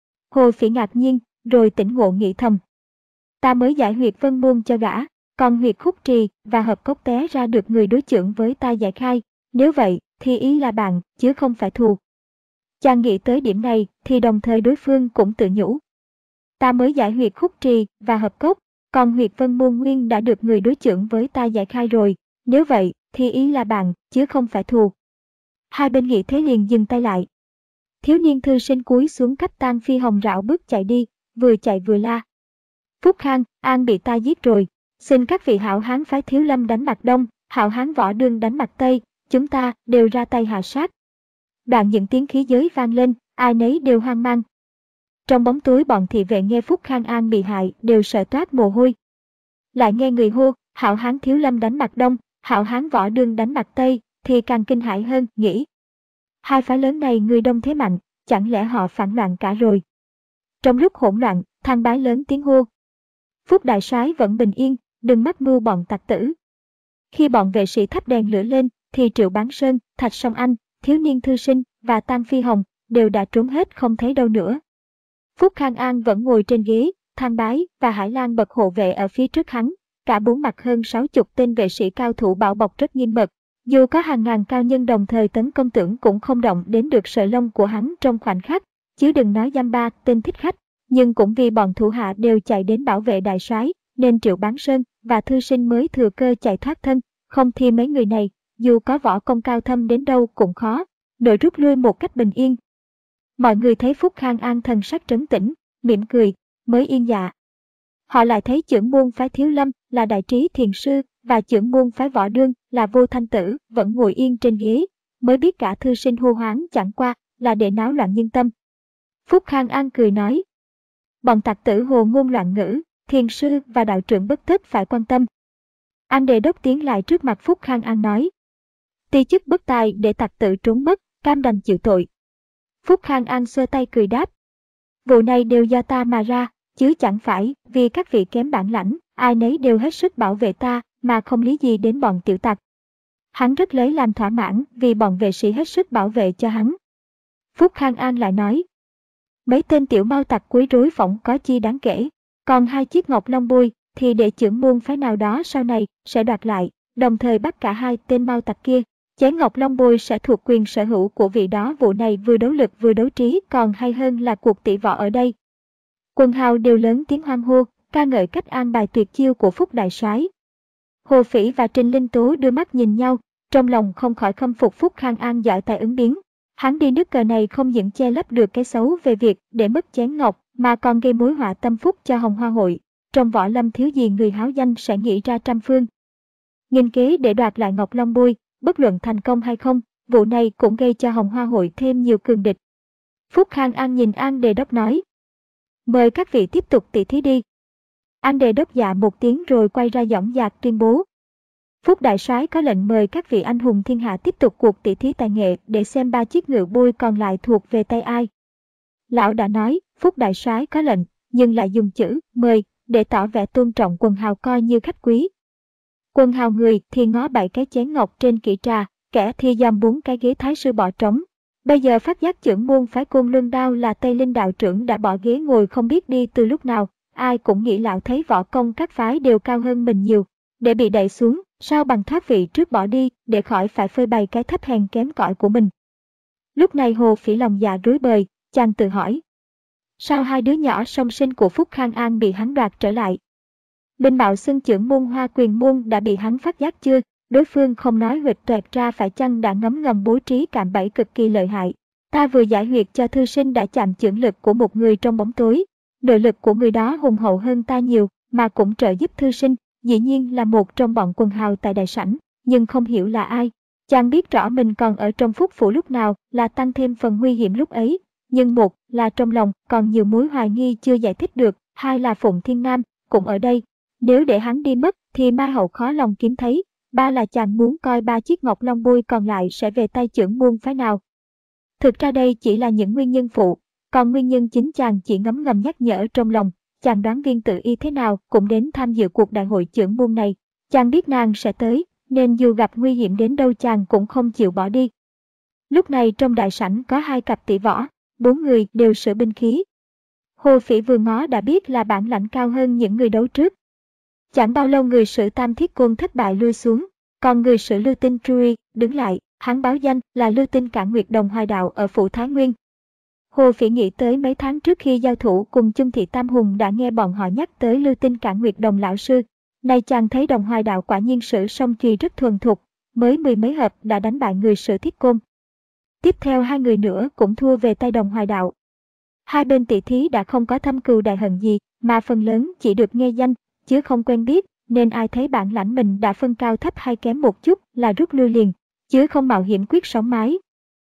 Hồ Phỉ ngạc nhiên, rồi tỉnh ngộ nghĩ thầm. Ta mới giải huyệt vân môn cho gã, còn huyệt khúc trì và hợp cốc té ra được người đối chưởng với ta giải khai. Nếu vậy thì ý là bạn, chứ không phải thù. Chàng nghĩ tới điểm này thì đồng thời đối phương cũng tự nhủ. Ta mới giải huyệt khúc trì và hợp cốc, còn huyệt vân môn nguyên đã được người đối chưởng với ta giải khai rồi. Nếu vậy thì ý là bạn, chứ không phải thù. Hai bên nghĩ thế liền dừng tay lại. Thiếu niên thư sinh cúi xuống cấp tang phi hồng rảo bước chạy đi, vừa chạy vừa la. Phúc Khang, An bị ta giết rồi, xin các vị hảo hán phái Thiếu Lâm đánh mặt đông, hảo hán Võ Đương đánh mặt tây, chúng ta đều ra tay hạ sát. Đoạn những tiếng khí giới vang lên, ai nấy đều hoang mang. Trong bóng tối bọn thị vệ nghe Phúc Khang An bị hại đều sợ toát mồ hôi. Lại nghe người hô, hảo hán Thiếu Lâm đánh mặt đông, hảo hán Võ Đương đánh mặt tây, thì càng kinh hãi hơn, nghĩ. Hai phái lớn này người đông thế mạnh, chẳng lẽ họ phản loạn cả rồi. Trong lúc hỗn loạn, Thang Bái lớn tiếng hô. Phúc đại soái vẫn bình yên, đừng mắc mưu bọn tặc tử. Khi bọn vệ sĩ thắp đèn lửa lên, thì Triệu Bán Sơn, Thạch Song Anh, thiếu niên thư sinh và Tang Phi Hồng đều đã trốn hết không thấy đâu nữa. Phúc Khang An vẫn ngồi trên ghế, Thang Bái và Hải Lan bậc hộ vệ ở phía trước hắn, cả bốn mặt hơn sáu chục tên vệ sĩ cao thủ bảo bọc rất nghiêm mật. Dù có hàng ngàn cao nhân đồng thời tấn công tưởng cũng không động đến được sợi lông của hắn trong khoảnh khắc, chứ đừng nói dăm ba tên thích khách. Nhưng cũng vì bọn thủ hạ đều chạy đến bảo vệ đại soái, nên Triệu Bán Sơn và thư sinh mới thừa cơ chạy thoát thân, không thì mấy người này, dù có võ công cao thâm đến đâu cũng khó, nổi rút lui một cách bình yên. Mọi người thấy Phúc Khang An thần sắc trấn tĩnh, mỉm cười, mới yên dạ. Họ lại thấy chưởng môn phái Thiếu Lâm là Đại Trí Thiền Sư và chưởng môn phái Võ Đương là Vô Thanh Tử vẫn ngồi yên trên ghế, mới biết cả thư sinh hô hoáng chẳng qua là để náo loạn nhân tâm. Phúc Khang An cười nói. Bọn tặc tử hồ ngôn loạn ngữ, thiền sư và đạo trưởng bất thích phải quan tâm. An Đề Đốc tiến lại trước mặt Phúc Khang An nói. Ti chức bất tài để tặc tử trốn mất, cam đành chịu tội. Phúc Khang An xua tay cười đáp. Vụ này đều do ta mà ra, chứ chẳng phải vì các vị kém bản lãnh, ai nấy đều hết sức bảo vệ ta mà không lý gì đến bọn tiểu tặc. Hắn rất lấy làm thỏa mãn vì bọn vệ sĩ hết sức bảo vệ cho hắn. Phúc Khang An lại nói. Mấy tên tiểu mau tặc quấy rối phỏng có chi đáng kể, còn hai chiếc ngọc long bôi thì để chưởng môn phái nào đó sau này sẽ đoạt lại, đồng thời bắt cả hai tên mau tặc kia. Chén ngọc long bôi sẽ thuộc quyền sở hữu của vị đó, vụ này vừa đấu lực vừa đấu trí, còn hay hơn là cuộc tỷ võ ở đây. Quần hào đều lớn tiếng hoan hô, ca ngợi cách an bài tuyệt chiêu của Phúc đại soái. Hồ Phỉ và Trình Linh Tố đưa mắt nhìn nhau, trong lòng không khỏi khâm phục Phúc Khang An giỏi tài ứng biến. Hắn đi nước cờ này không những che lấp được cái xấu về việc để mất chén ngọc, mà còn gây mối họa tâm phúc cho Hồng Hoa hội. Trong võ lâm thiếu gì người háo danh sẽ nghĩ ra trăm phương nghìn kế để đoạt lại ngọc long bôi, bất luận thành công hay không, vụ này cũng gây cho Hồng Hoa hội thêm nhiều cường địch. Phúc Khang An nhìn An Đề Đốc nói. Mời các vị tiếp tục tỷ thí đi. An Đề Đốc dạ một tiếng rồi quay ra dõng dạc tuyên bố. Phúc đại soái có lệnh mời các vị anh hùng thiên hạ tiếp tục cuộc tỷ thí tài nghệ để xem ba chiếc ngựa bôi còn lại thuộc về tay ai. Lão đã nói, Phúc đại soái có lệnh, nhưng lại dùng chữ mời để tỏ vẻ tôn trọng quần hào coi như khách quý. Quần hào người thì ngó bảy cái chén ngọc trên kỷ trà, kẻ thì giam bốn cái ghế thái sư bỏ trống. Bây giờ phát giác chưởng môn phái Côn Luân Đao là Tây Linh đạo trưởng đã bỏ ghế ngồi không biết đi từ lúc nào, ai cũng nghĩ lão thấy võ công các phái đều cao hơn mình nhiều, để bị đẩy xuống, sao bằng thoát vị trước bỏ đi, để khỏi phải phơi bày cái thấp hèn kém cỏi của mình. Lúc này Hồ Phỉ lòng dạ rối bời, chàng tự hỏi. Sao hai đứa nhỏ song sinh của Phúc Khang An bị hắn đoạt trở lại? Linh Mạo xưng chưởng môn Hoa Quyền môn đã bị hắn phát giác chưa? Đối phương không nói huỵch toẹt ra phải chăng đã ngấm ngầm bố trí cạm bẫy cực kỳ lợi hại. Ta vừa giải huyệt cho thư sinh đã chạm chưởng lực của một người trong bóng tối. Nội lực của người đó hùng hậu hơn ta nhiều, mà cũng trợ giúp thư sinh, dĩ nhiên là một trong bọn quần hào tại đại sảnh, nhưng không hiểu là ai. Chàng biết rõ mình còn ở trong Phúc Phủ lúc nào là tăng thêm phần nguy hiểm lúc ấy, nhưng một là trong lòng còn nhiều mối hoài nghi chưa giải thích được, hai là Phụng Thiên Nam cũng ở đây. Nếu để hắn đi mất thì Mai Hậu khó lòng kiếm thấy, ba là chàng muốn coi ba chiếc ngọc long bôi còn lại sẽ về tay chưởng môn phái nào. Thực ra đây chỉ là những nguyên nhân phụ, còn nguyên nhân chính chàng chỉ ngấm ngầm nhắc nhở trong lòng. Chàng đoán Viên Tự Y thế nào cũng đến tham dự cuộc đại hội chưởng môn này. Chàng biết nàng sẽ tới, nên dù gặp nguy hiểm đến đâu chàng cũng không chịu bỏ đi. Lúc này trong đại sảnh có hai cặp tỷ võ, bốn người đều sử binh khí. Hồ Phỉ vừa ngó đã biết là bản lãnh cao hơn những người đấu trước. Chẳng bao lâu người sử Tam Thiết Côn thất bại lui xuống, còn người sử Lưu Tinh Truy đứng lại, hắn báo danh là Lưu Tinh Cản Nguyệt Đồng Hoài Đạo ở phủ Thái Nguyên. Hồ Phỉ nghĩ tới mấy tháng trước khi giao thủ cùng Chung Thị Tam Hùng đã nghe bọn họ nhắc tới Lưu Tinh Cản Nguyệt Đồng lão sư. Nay chàng thấy Đồng Hoài Đạo quả nhiên sử song truy rất thuần thục, mới mười mấy hợp đã đánh bại người sử Thiết Côn. Tiếp theo hai người nữa cũng thua về tay Đồng Hoài Đạo. Hai bên tỷ thí đã không có thâm cừu đại hận gì, mà phần lớn chỉ được nghe danh, chứ không quen biết, nên ai thấy bản lãnh mình đã phân cao thấp hay kém một chút là rút lui liền, chứ không mạo hiểm quyết sống mái.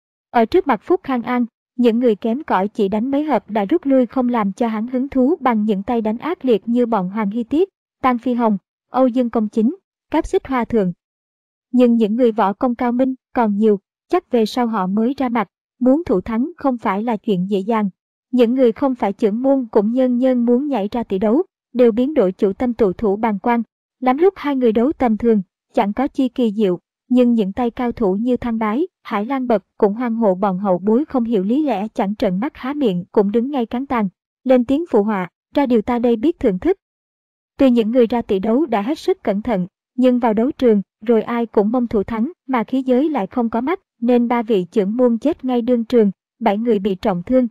Ở trước mặt Phúc Khang An, những người kém cỏi chỉ đánh mấy hợp đã rút lui không làm cho hắn hứng thú bằng những tay đánh ác liệt như bọn Hoàng Hy Tiết, Tang Phi Hồng, Âu Dương Công Chính, Cáp Xích Hoa Thượng. Nhưng những người võ công cao minh còn nhiều, chắc về sau họ mới ra mặt, muốn thủ thắng không phải là chuyện dễ dàng. Những người không phải chưởng môn cũng nhân nhân muốn nhảy ra tỷ đấu, đều biến đổi chủ tâm tụ thủ bàn quan. Lắm lúc hai người đấu tầm thường, chẳng có chi kỳ diệu, nhưng những tay cao thủ như Thanh Bái, Hải Lan Bật cũng hoan hộ bọn hậu bối không hiểu lý lẽ chẳng trợn mắt há miệng cũng đứng ngay cán tàn, lên tiếng phụ họa, ra điều ta đây biết thưởng thức. Tuy những người ra tỷ đấu đã hết sức cẩn thận, nhưng vào đấu trường, rồi ai cũng mong thủ thắng, mà khí giới lại không có mắt, nên ba vị chưởng môn chết ngay đương trường, bảy người bị trọng thương.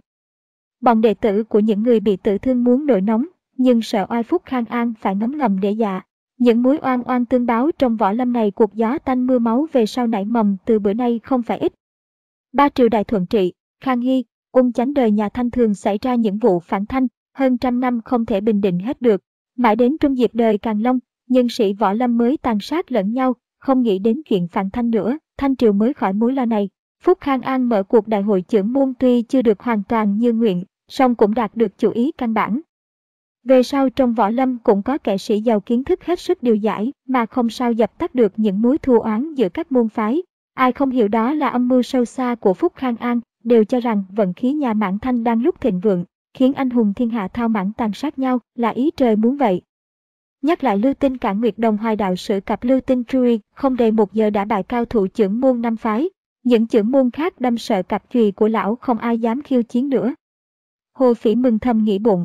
Bọn đệ tử của những người bị tự thương muốn nổi nóng, nhưng sợ oai Phúc Khang An phải ngấm ngầm để dạ. Những mối oan oan tương báo trong võ lâm này cuộc gió tanh mưa máu về sau nảy mầm từ bữa nay không phải ít. Ba triều đại thuận trị, Khang Hy, Ung Chánh đời nhà Thanh thường xảy ra những vụ phản Thanh, hơn trăm năm không thể bình định hết được. Mãi đến trung diệp đời Càn Long, nhân sĩ võ lâm mới tàn sát lẫn nhau, không nghĩ đến chuyện phản Thanh nữa, Thanh triều mới khỏi mối lo này. Phúc Khang An mở cuộc đại hội chưởng môn tuy chưa được hoàn toàn như nguyện, song cũng đạt được chủ ý căn bản. Về sau trong võ lâm cũng có kẻ sĩ giàu kiến thức hết sức điều giải mà không sao dập tắt được những mối thù oán giữa các môn phái. Ai không hiểu đó là âm mưu sâu xa của Phúc Khang An, đều cho rằng vận khí nhà Mãn Thanh đang lúc thịnh vượng, khiến anh hùng thiên hạ thao mãn tàn sát nhau là ý trời muốn vậy. Nhắc lại Lưu Tinh Cản Nguyệt Đồng Hoài Đạo sử cặp Lưu Tinh Truy không đầy một giờ đã bại cao thủ chưởng môn năm phái. Những chưởng môn khác đâm sợ cặp chùy của lão không ai dám khiêu chiến nữa. Hồ Phỉ mừng thầm nghĩ bụng.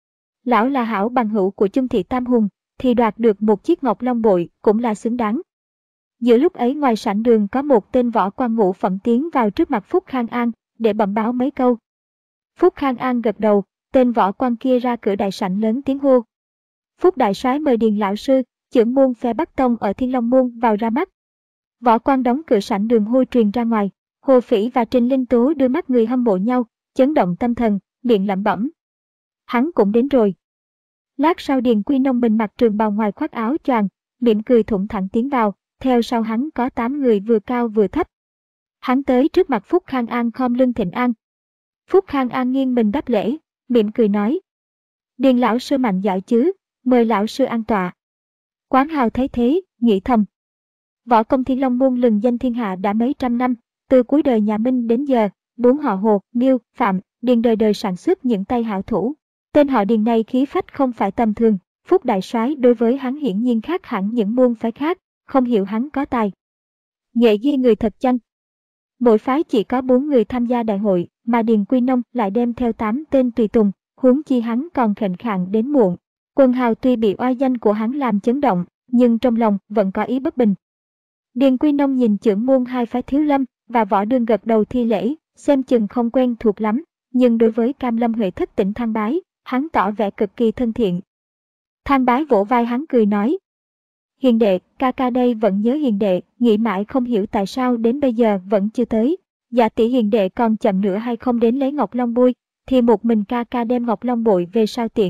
Lão là hảo bằng hữu của Chung Thị Tam Hùng, thì đoạt được một chiếc ngọc long bội cũng là xứng đáng. Giữa lúc ấy ngoài sảnh đường có một tên võ quan ngũ phẩm tiến vào trước mặt Phúc Khang An, để bẩm báo mấy câu. Phúc Khang An gật đầu, tên võ quan kia ra cửa đại sảnh lớn tiếng hô. Phúc đại soái mời Điền lão sư, chưởng môn phe Bắc Tông ở Thiên Long môn vào ra mắt. Võ quan đóng cửa sảnh đường hô truyền ra ngoài, Hồ Phỉ và Trình Linh Tố đưa mắt người hâm mộ nhau, chấn động tâm thần, miệng lẩm bẩm. Hắn cũng đến rồi. Lát sau Điền Quy Nông mình mặc trường bào ngoài khoác áo choàng, mỉm cười thủng thẳng tiến vào, theo sau hắn có tám người vừa cao vừa thấp. Hắn tới trước mặt Phúc Khang An khom lưng thịnh an. Phúc Khang An nghiêng mình đáp lễ, mỉm cười nói. Điền lão sư mạnh giỏi chứ, mời lão sư an tọa. Quán hào thấy thế, nghĩ thầm. Võ công Thiên Long môn lừng danh thiên hạ đã mấy trăm năm, từ cuối đời nhà Minh đến giờ, bốn họ Hồ, Miêu, Phạm, Điền đời đời sản xuất những tay hảo thủ. Tên họ Điền này khí phách không phải tầm thường, Phúc đại soái đối với hắn hiển nhiên khác hẳn những môn phái khác, không hiểu hắn có tài nghệ ghi người thật chăng. Mỗi phái chỉ có bốn người tham gia đại hội, mà Điền Quy Nông lại đem theo tám tên tùy tùng, huống chi hắn còn khệnh khạng đến muộn. Quần hào tuy bị oai danh của hắn làm chấn động, nhưng trong lòng vẫn có ý bất bình. Điền Quy Nông nhìn chưởng môn hai phái Thiếu Lâm và Võ Đương gật đầu thi lễ, xem chừng không quen thuộc lắm, nhưng đối với Cam Lâm Huệ thất tỉnh Thang Bái, hắn tỏ vẻ cực kỳ thân thiện. Thang Bái vỗ vai hắn cười nói. Hiền đệ, ca ca đây vẫn nhớ hiền đệ, nghĩ mãi không hiểu tại sao đến bây giờ vẫn chưa tới. Dạ tỷ hiền đệ còn chậm nữa hay không đến lấy Ngọc Long bôi, thì một mình ca ca đem Ngọc Long bội về sao tiện.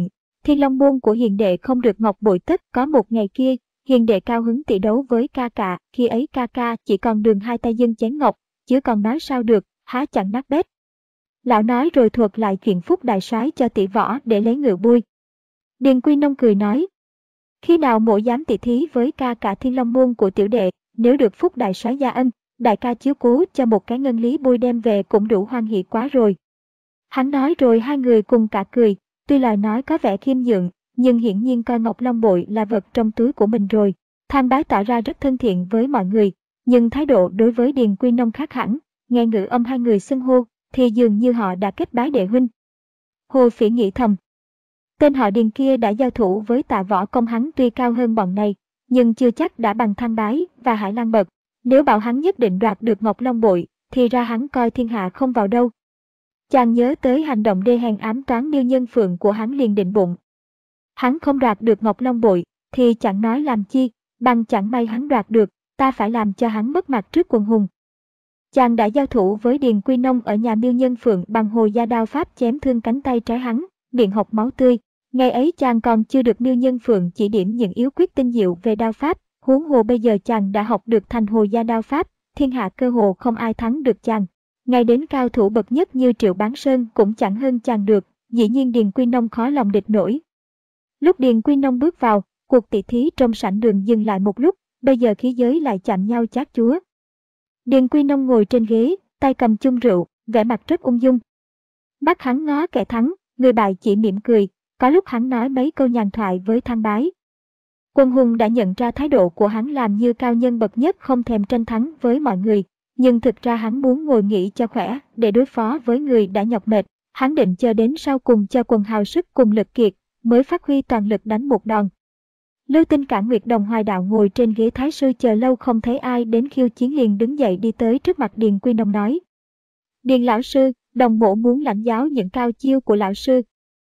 Thiên Long môn của hiền đệ không được ngọc bội tất. Có một ngày kia, hiền đệ cao hứng tỷ đấu với ca cả, khi ấy ca ca chỉ còn đường hai tay dâng chén ngọc, chứ còn nói sao được, há chẳng nát bét. Lão nói rồi thuật lại chuyện Phúc đại soái cho tỷ võ để lấy ngựa bui. Điền Quy Nông cười nói, khi nào mộ dám tỉ thí với ca cả Thiên Long môn của tiểu đệ, nếu được Phúc đại soái gia ân, đại ca chiếu cố cho một cái ngân lý bui đem về cũng đủ hoan hỷ quá rồi. Hắn nói rồi hai người cùng cả cười, tuy lời nói có vẻ khiêm nhượng, nhưng hiển nhiên coi ngọc long bội là vật trong túi của mình rồi. Thang Bái tỏ ra rất thân thiện với mọi người, nhưng thái độ đối với Điền Quy Nông khác hẳn, nghe ngữ âm hai người xưng hô, thì dường như họ đã kết bái đệ huynh. Hồ Phỉ nghĩ thầm, tên họ Điền kia đã giao thủ với Tạ võ công hắn tuy cao hơn bọn này, nhưng chưa chắc đã bằng Thang Bái và Hải Lang Bật. Nếu bảo hắn nhất định đoạt được ngọc long bội, thì ra hắn coi thiên hạ không vào đâu. Chàng nhớ tới hành động đê hèn ám toán Miêu Nhân Phượng của hắn liền định bụng. Hắn không đoạt được ngọc long bội, thì chẳng nói làm chi, bằng chẳng may hắn đoạt được, ta phải làm cho hắn mất mặt trước quần hùng. Chàng đã giao thủ với Điền Quy Nông ở nhà Miêu Nhân Phượng bằng hồ gia đao pháp chém thương cánh tay trái hắn, miệng hộc máu tươi. Ngày ấy chàng còn chưa được Miêu Nhân Phượng chỉ điểm những yếu quyết tinh diệu về đao pháp, huống hồ bây giờ chàng đã học được thành hồ gia đao pháp, thiên hạ cơ hồ không ai thắng được chàng. Ngay đến cao thủ bậc nhất như Triệu Bán Sơn cũng chẳng hơn chàng được, dĩ nhiên Điền Quy Nông khó lòng địch nổi. Lúc Điền Quy Nông bước vào, cuộc tỷ thí trong sảnh đường dừng lại một lúc, bây giờ khí giới lại chạm nhau chát chúa. Điền Quy Nông ngồi trên ghế, tay cầm chung rượu, vẻ mặt rất ung dung. Mắt hắn ngó kẻ thắng, người bại chỉ mỉm cười, có lúc hắn nói mấy câu nhàn thoại với Thang Bái. Quần hùng đã nhận ra thái độ của hắn làm như cao nhân bậc nhất không thèm tranh thắng với mọi người, nhưng thực ra hắn muốn ngồi nghỉ cho khỏe để đối phó với người đã nhọc mệt. Hắn định chờ đến sau cùng cho quần hào sức cùng lực kiệt, mới phát huy toàn lực đánh một đòn. Lưu Tinh Cản Nguyệt Đồng Hoài Đạo ngồi trên ghế thái sư chờ lâu không thấy ai đến khiêu chiến liền đứng dậy đi tới trước mặt Điền Quy Nông nói. Điền lão sư, đồng mộ muốn lãnh giáo những cao chiêu của lão sư.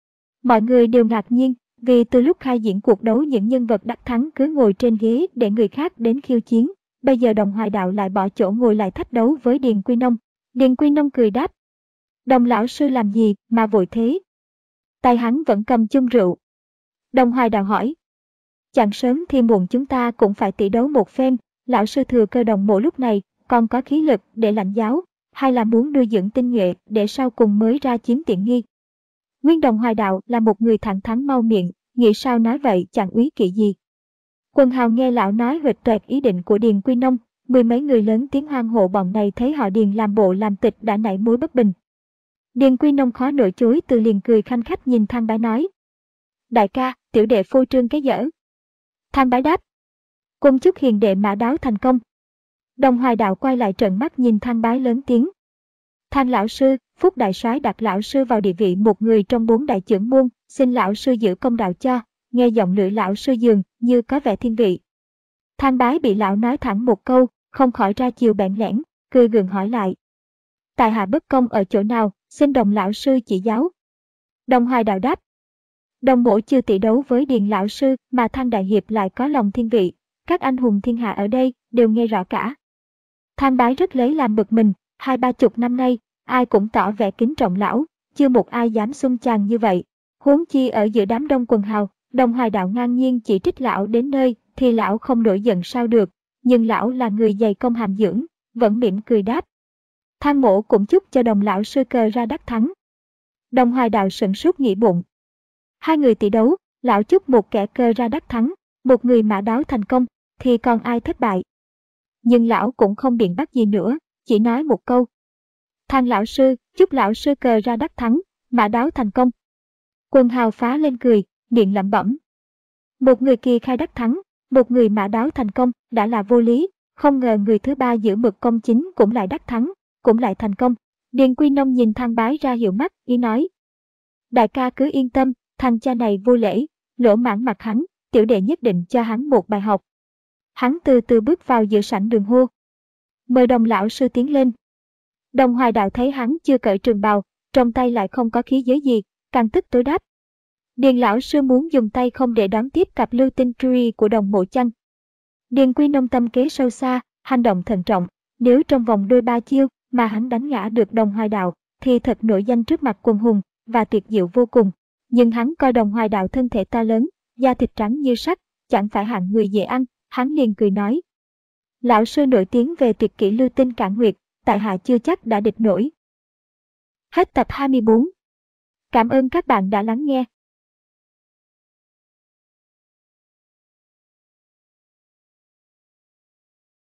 Mọi người đều ngạc nhiên, vì từ lúc khai diễn cuộc đấu những nhân vật đắc thắng cứ ngồi trên ghế để người khác đến khiêu chiến. Bây giờ Đồng Hoài Đạo lại bỏ chỗ ngồi lại thách đấu với Điền Quy Nông. Điền Quy Nông cười đáp. Đồng lão sư làm gì mà vội thế? Tay hắn vẫn cầm chung rượu. Đồng Hoài Đạo hỏi. Chẳng sớm thì muộn chúng ta cũng phải tỷ đấu một phen, lão sư thừa cơ đồng mộ lúc này còn có khí lực để lãnh giáo, hay là muốn nuôi dưỡng tinh nhuệ để sau cùng mới ra chiếm tiện nghi. Nguyên Đồng Hoài Đạo là một người thẳng thắn mau miệng, nghĩ sao nói vậy chẳng úy kỵ gì. Quần hào nghe lão nói huỵch toẹt ý định của Điền Quy Nông, mười mấy người lớn tiếng hoan hô. Bọn này thấy họ Điền làm bộ làm tịch đã nảy mối bất bình. Điền Quy Nông khó nổi chối từ liền cười khanh khách nhìn Thang Bái nói. Đại ca, tiểu đệ phô trương cái dở. Thang Bái đáp. Cùng chúc hiền đệ mã đáo thành công. Đồng Hoài Đạo quay lại trợn mắt nhìn Thang Bái lớn tiếng. Thang lão sư, Phúc đại soái đặt lão sư vào địa vị một người trong bốn đại chưởng môn, xin lão sư giữ công đạo cho. Nghe giọng lưỡi lão sư dường như có vẻ thiên vị. Thang Bái bị lão nói thẳng một câu, không khỏi ra chiều bẽn lẽn, cười gượng hỏi lại. Tại hạ bất công ở chỗ nào, xin Đồng lão sư chỉ giáo. Đồng Hoài Đạo đáp. Đồng mộ chưa tỷ đấu với Điền lão sư mà Thang đại hiệp lại có lòng thiên vị, các anh hùng thiên hạ ở đây đều nghe rõ cả. Thang Bái rất lấy làm bực mình, hai ba chục năm nay, ai cũng tỏ vẻ kính trọng lão, chưa một ai dám xung chàng như vậy. Huống chi ở giữa đám đông quần hào, Đồng Hoài Đạo ngang nhiên chỉ trích lão đến nơi thì lão không nổi giận sao được, nhưng lão là người dày công hàm dưỡng, vẫn mỉm cười đáp. Thang mộ cũng chúc cho Đồng lão sư cờ ra đắc thắng. Đồng Hoài Đạo sửng sốt nghĩ bụng. Hai người tỷ đấu, lão chúc một kẻ cờ ra đắc thắng, một người mã đáo thành công, thì còn ai thất bại. Nhưng lão cũng không biện bác gì nữa, chỉ nói một câu. Thang lão sư, chúc lão sư cờ ra đắc thắng, mã đáo thành công. Quần hào phá lên cười, miệng lẩm bẩm. Một người kia khai đắc thắng, một người mã đáo thành công, đã là vô lý, không ngờ người thứ ba giữ mực công chính cũng lại đắc thắng, cũng lại thành công. Điền Quy Nông nhìn Thang Bái ra hiệu mắt, ý nói. Đại ca cứ yên tâm, thằng cha này vô lễ, lỗ mãn mặt hắn, tiểu đệ nhất định cho hắn một bài học. Hắn từ từ bước vào giữa sảnh đường hô. Mời Đồng lão sư tiến lên. Đồng Hoài Đạo thấy hắn chưa cởi trường bào, trong tay lại không có khí giới gì, càng tức tối đáp. Điền lão sư muốn dùng tay không để đón tiếp cặp lưu tinh truy của Đồng mộ chăng? Điền Quy Nông tâm kế sâu xa, hành động thận trọng, nếu trong vòng đôi ba chiêu mà hắn đánh ngã được Đồng Hoài Đạo, thì thật nổi danh trước mặt quần hùng và tuyệt diệu vô cùng. Nhưng hắn coi Đồng Hoài đạo thân thể to lớn, da thịt trắng như sắt, chẳng phải hạng người dễ ăn, hắn liền cười nói. Lão sư nổi tiếng về tuyệt kỹ lưu tinh cản huyệt, tại hạ chưa chắc đã địch nổi. Hết tập hai mươi bốn. Cảm ơn các bạn đã lắng nghe.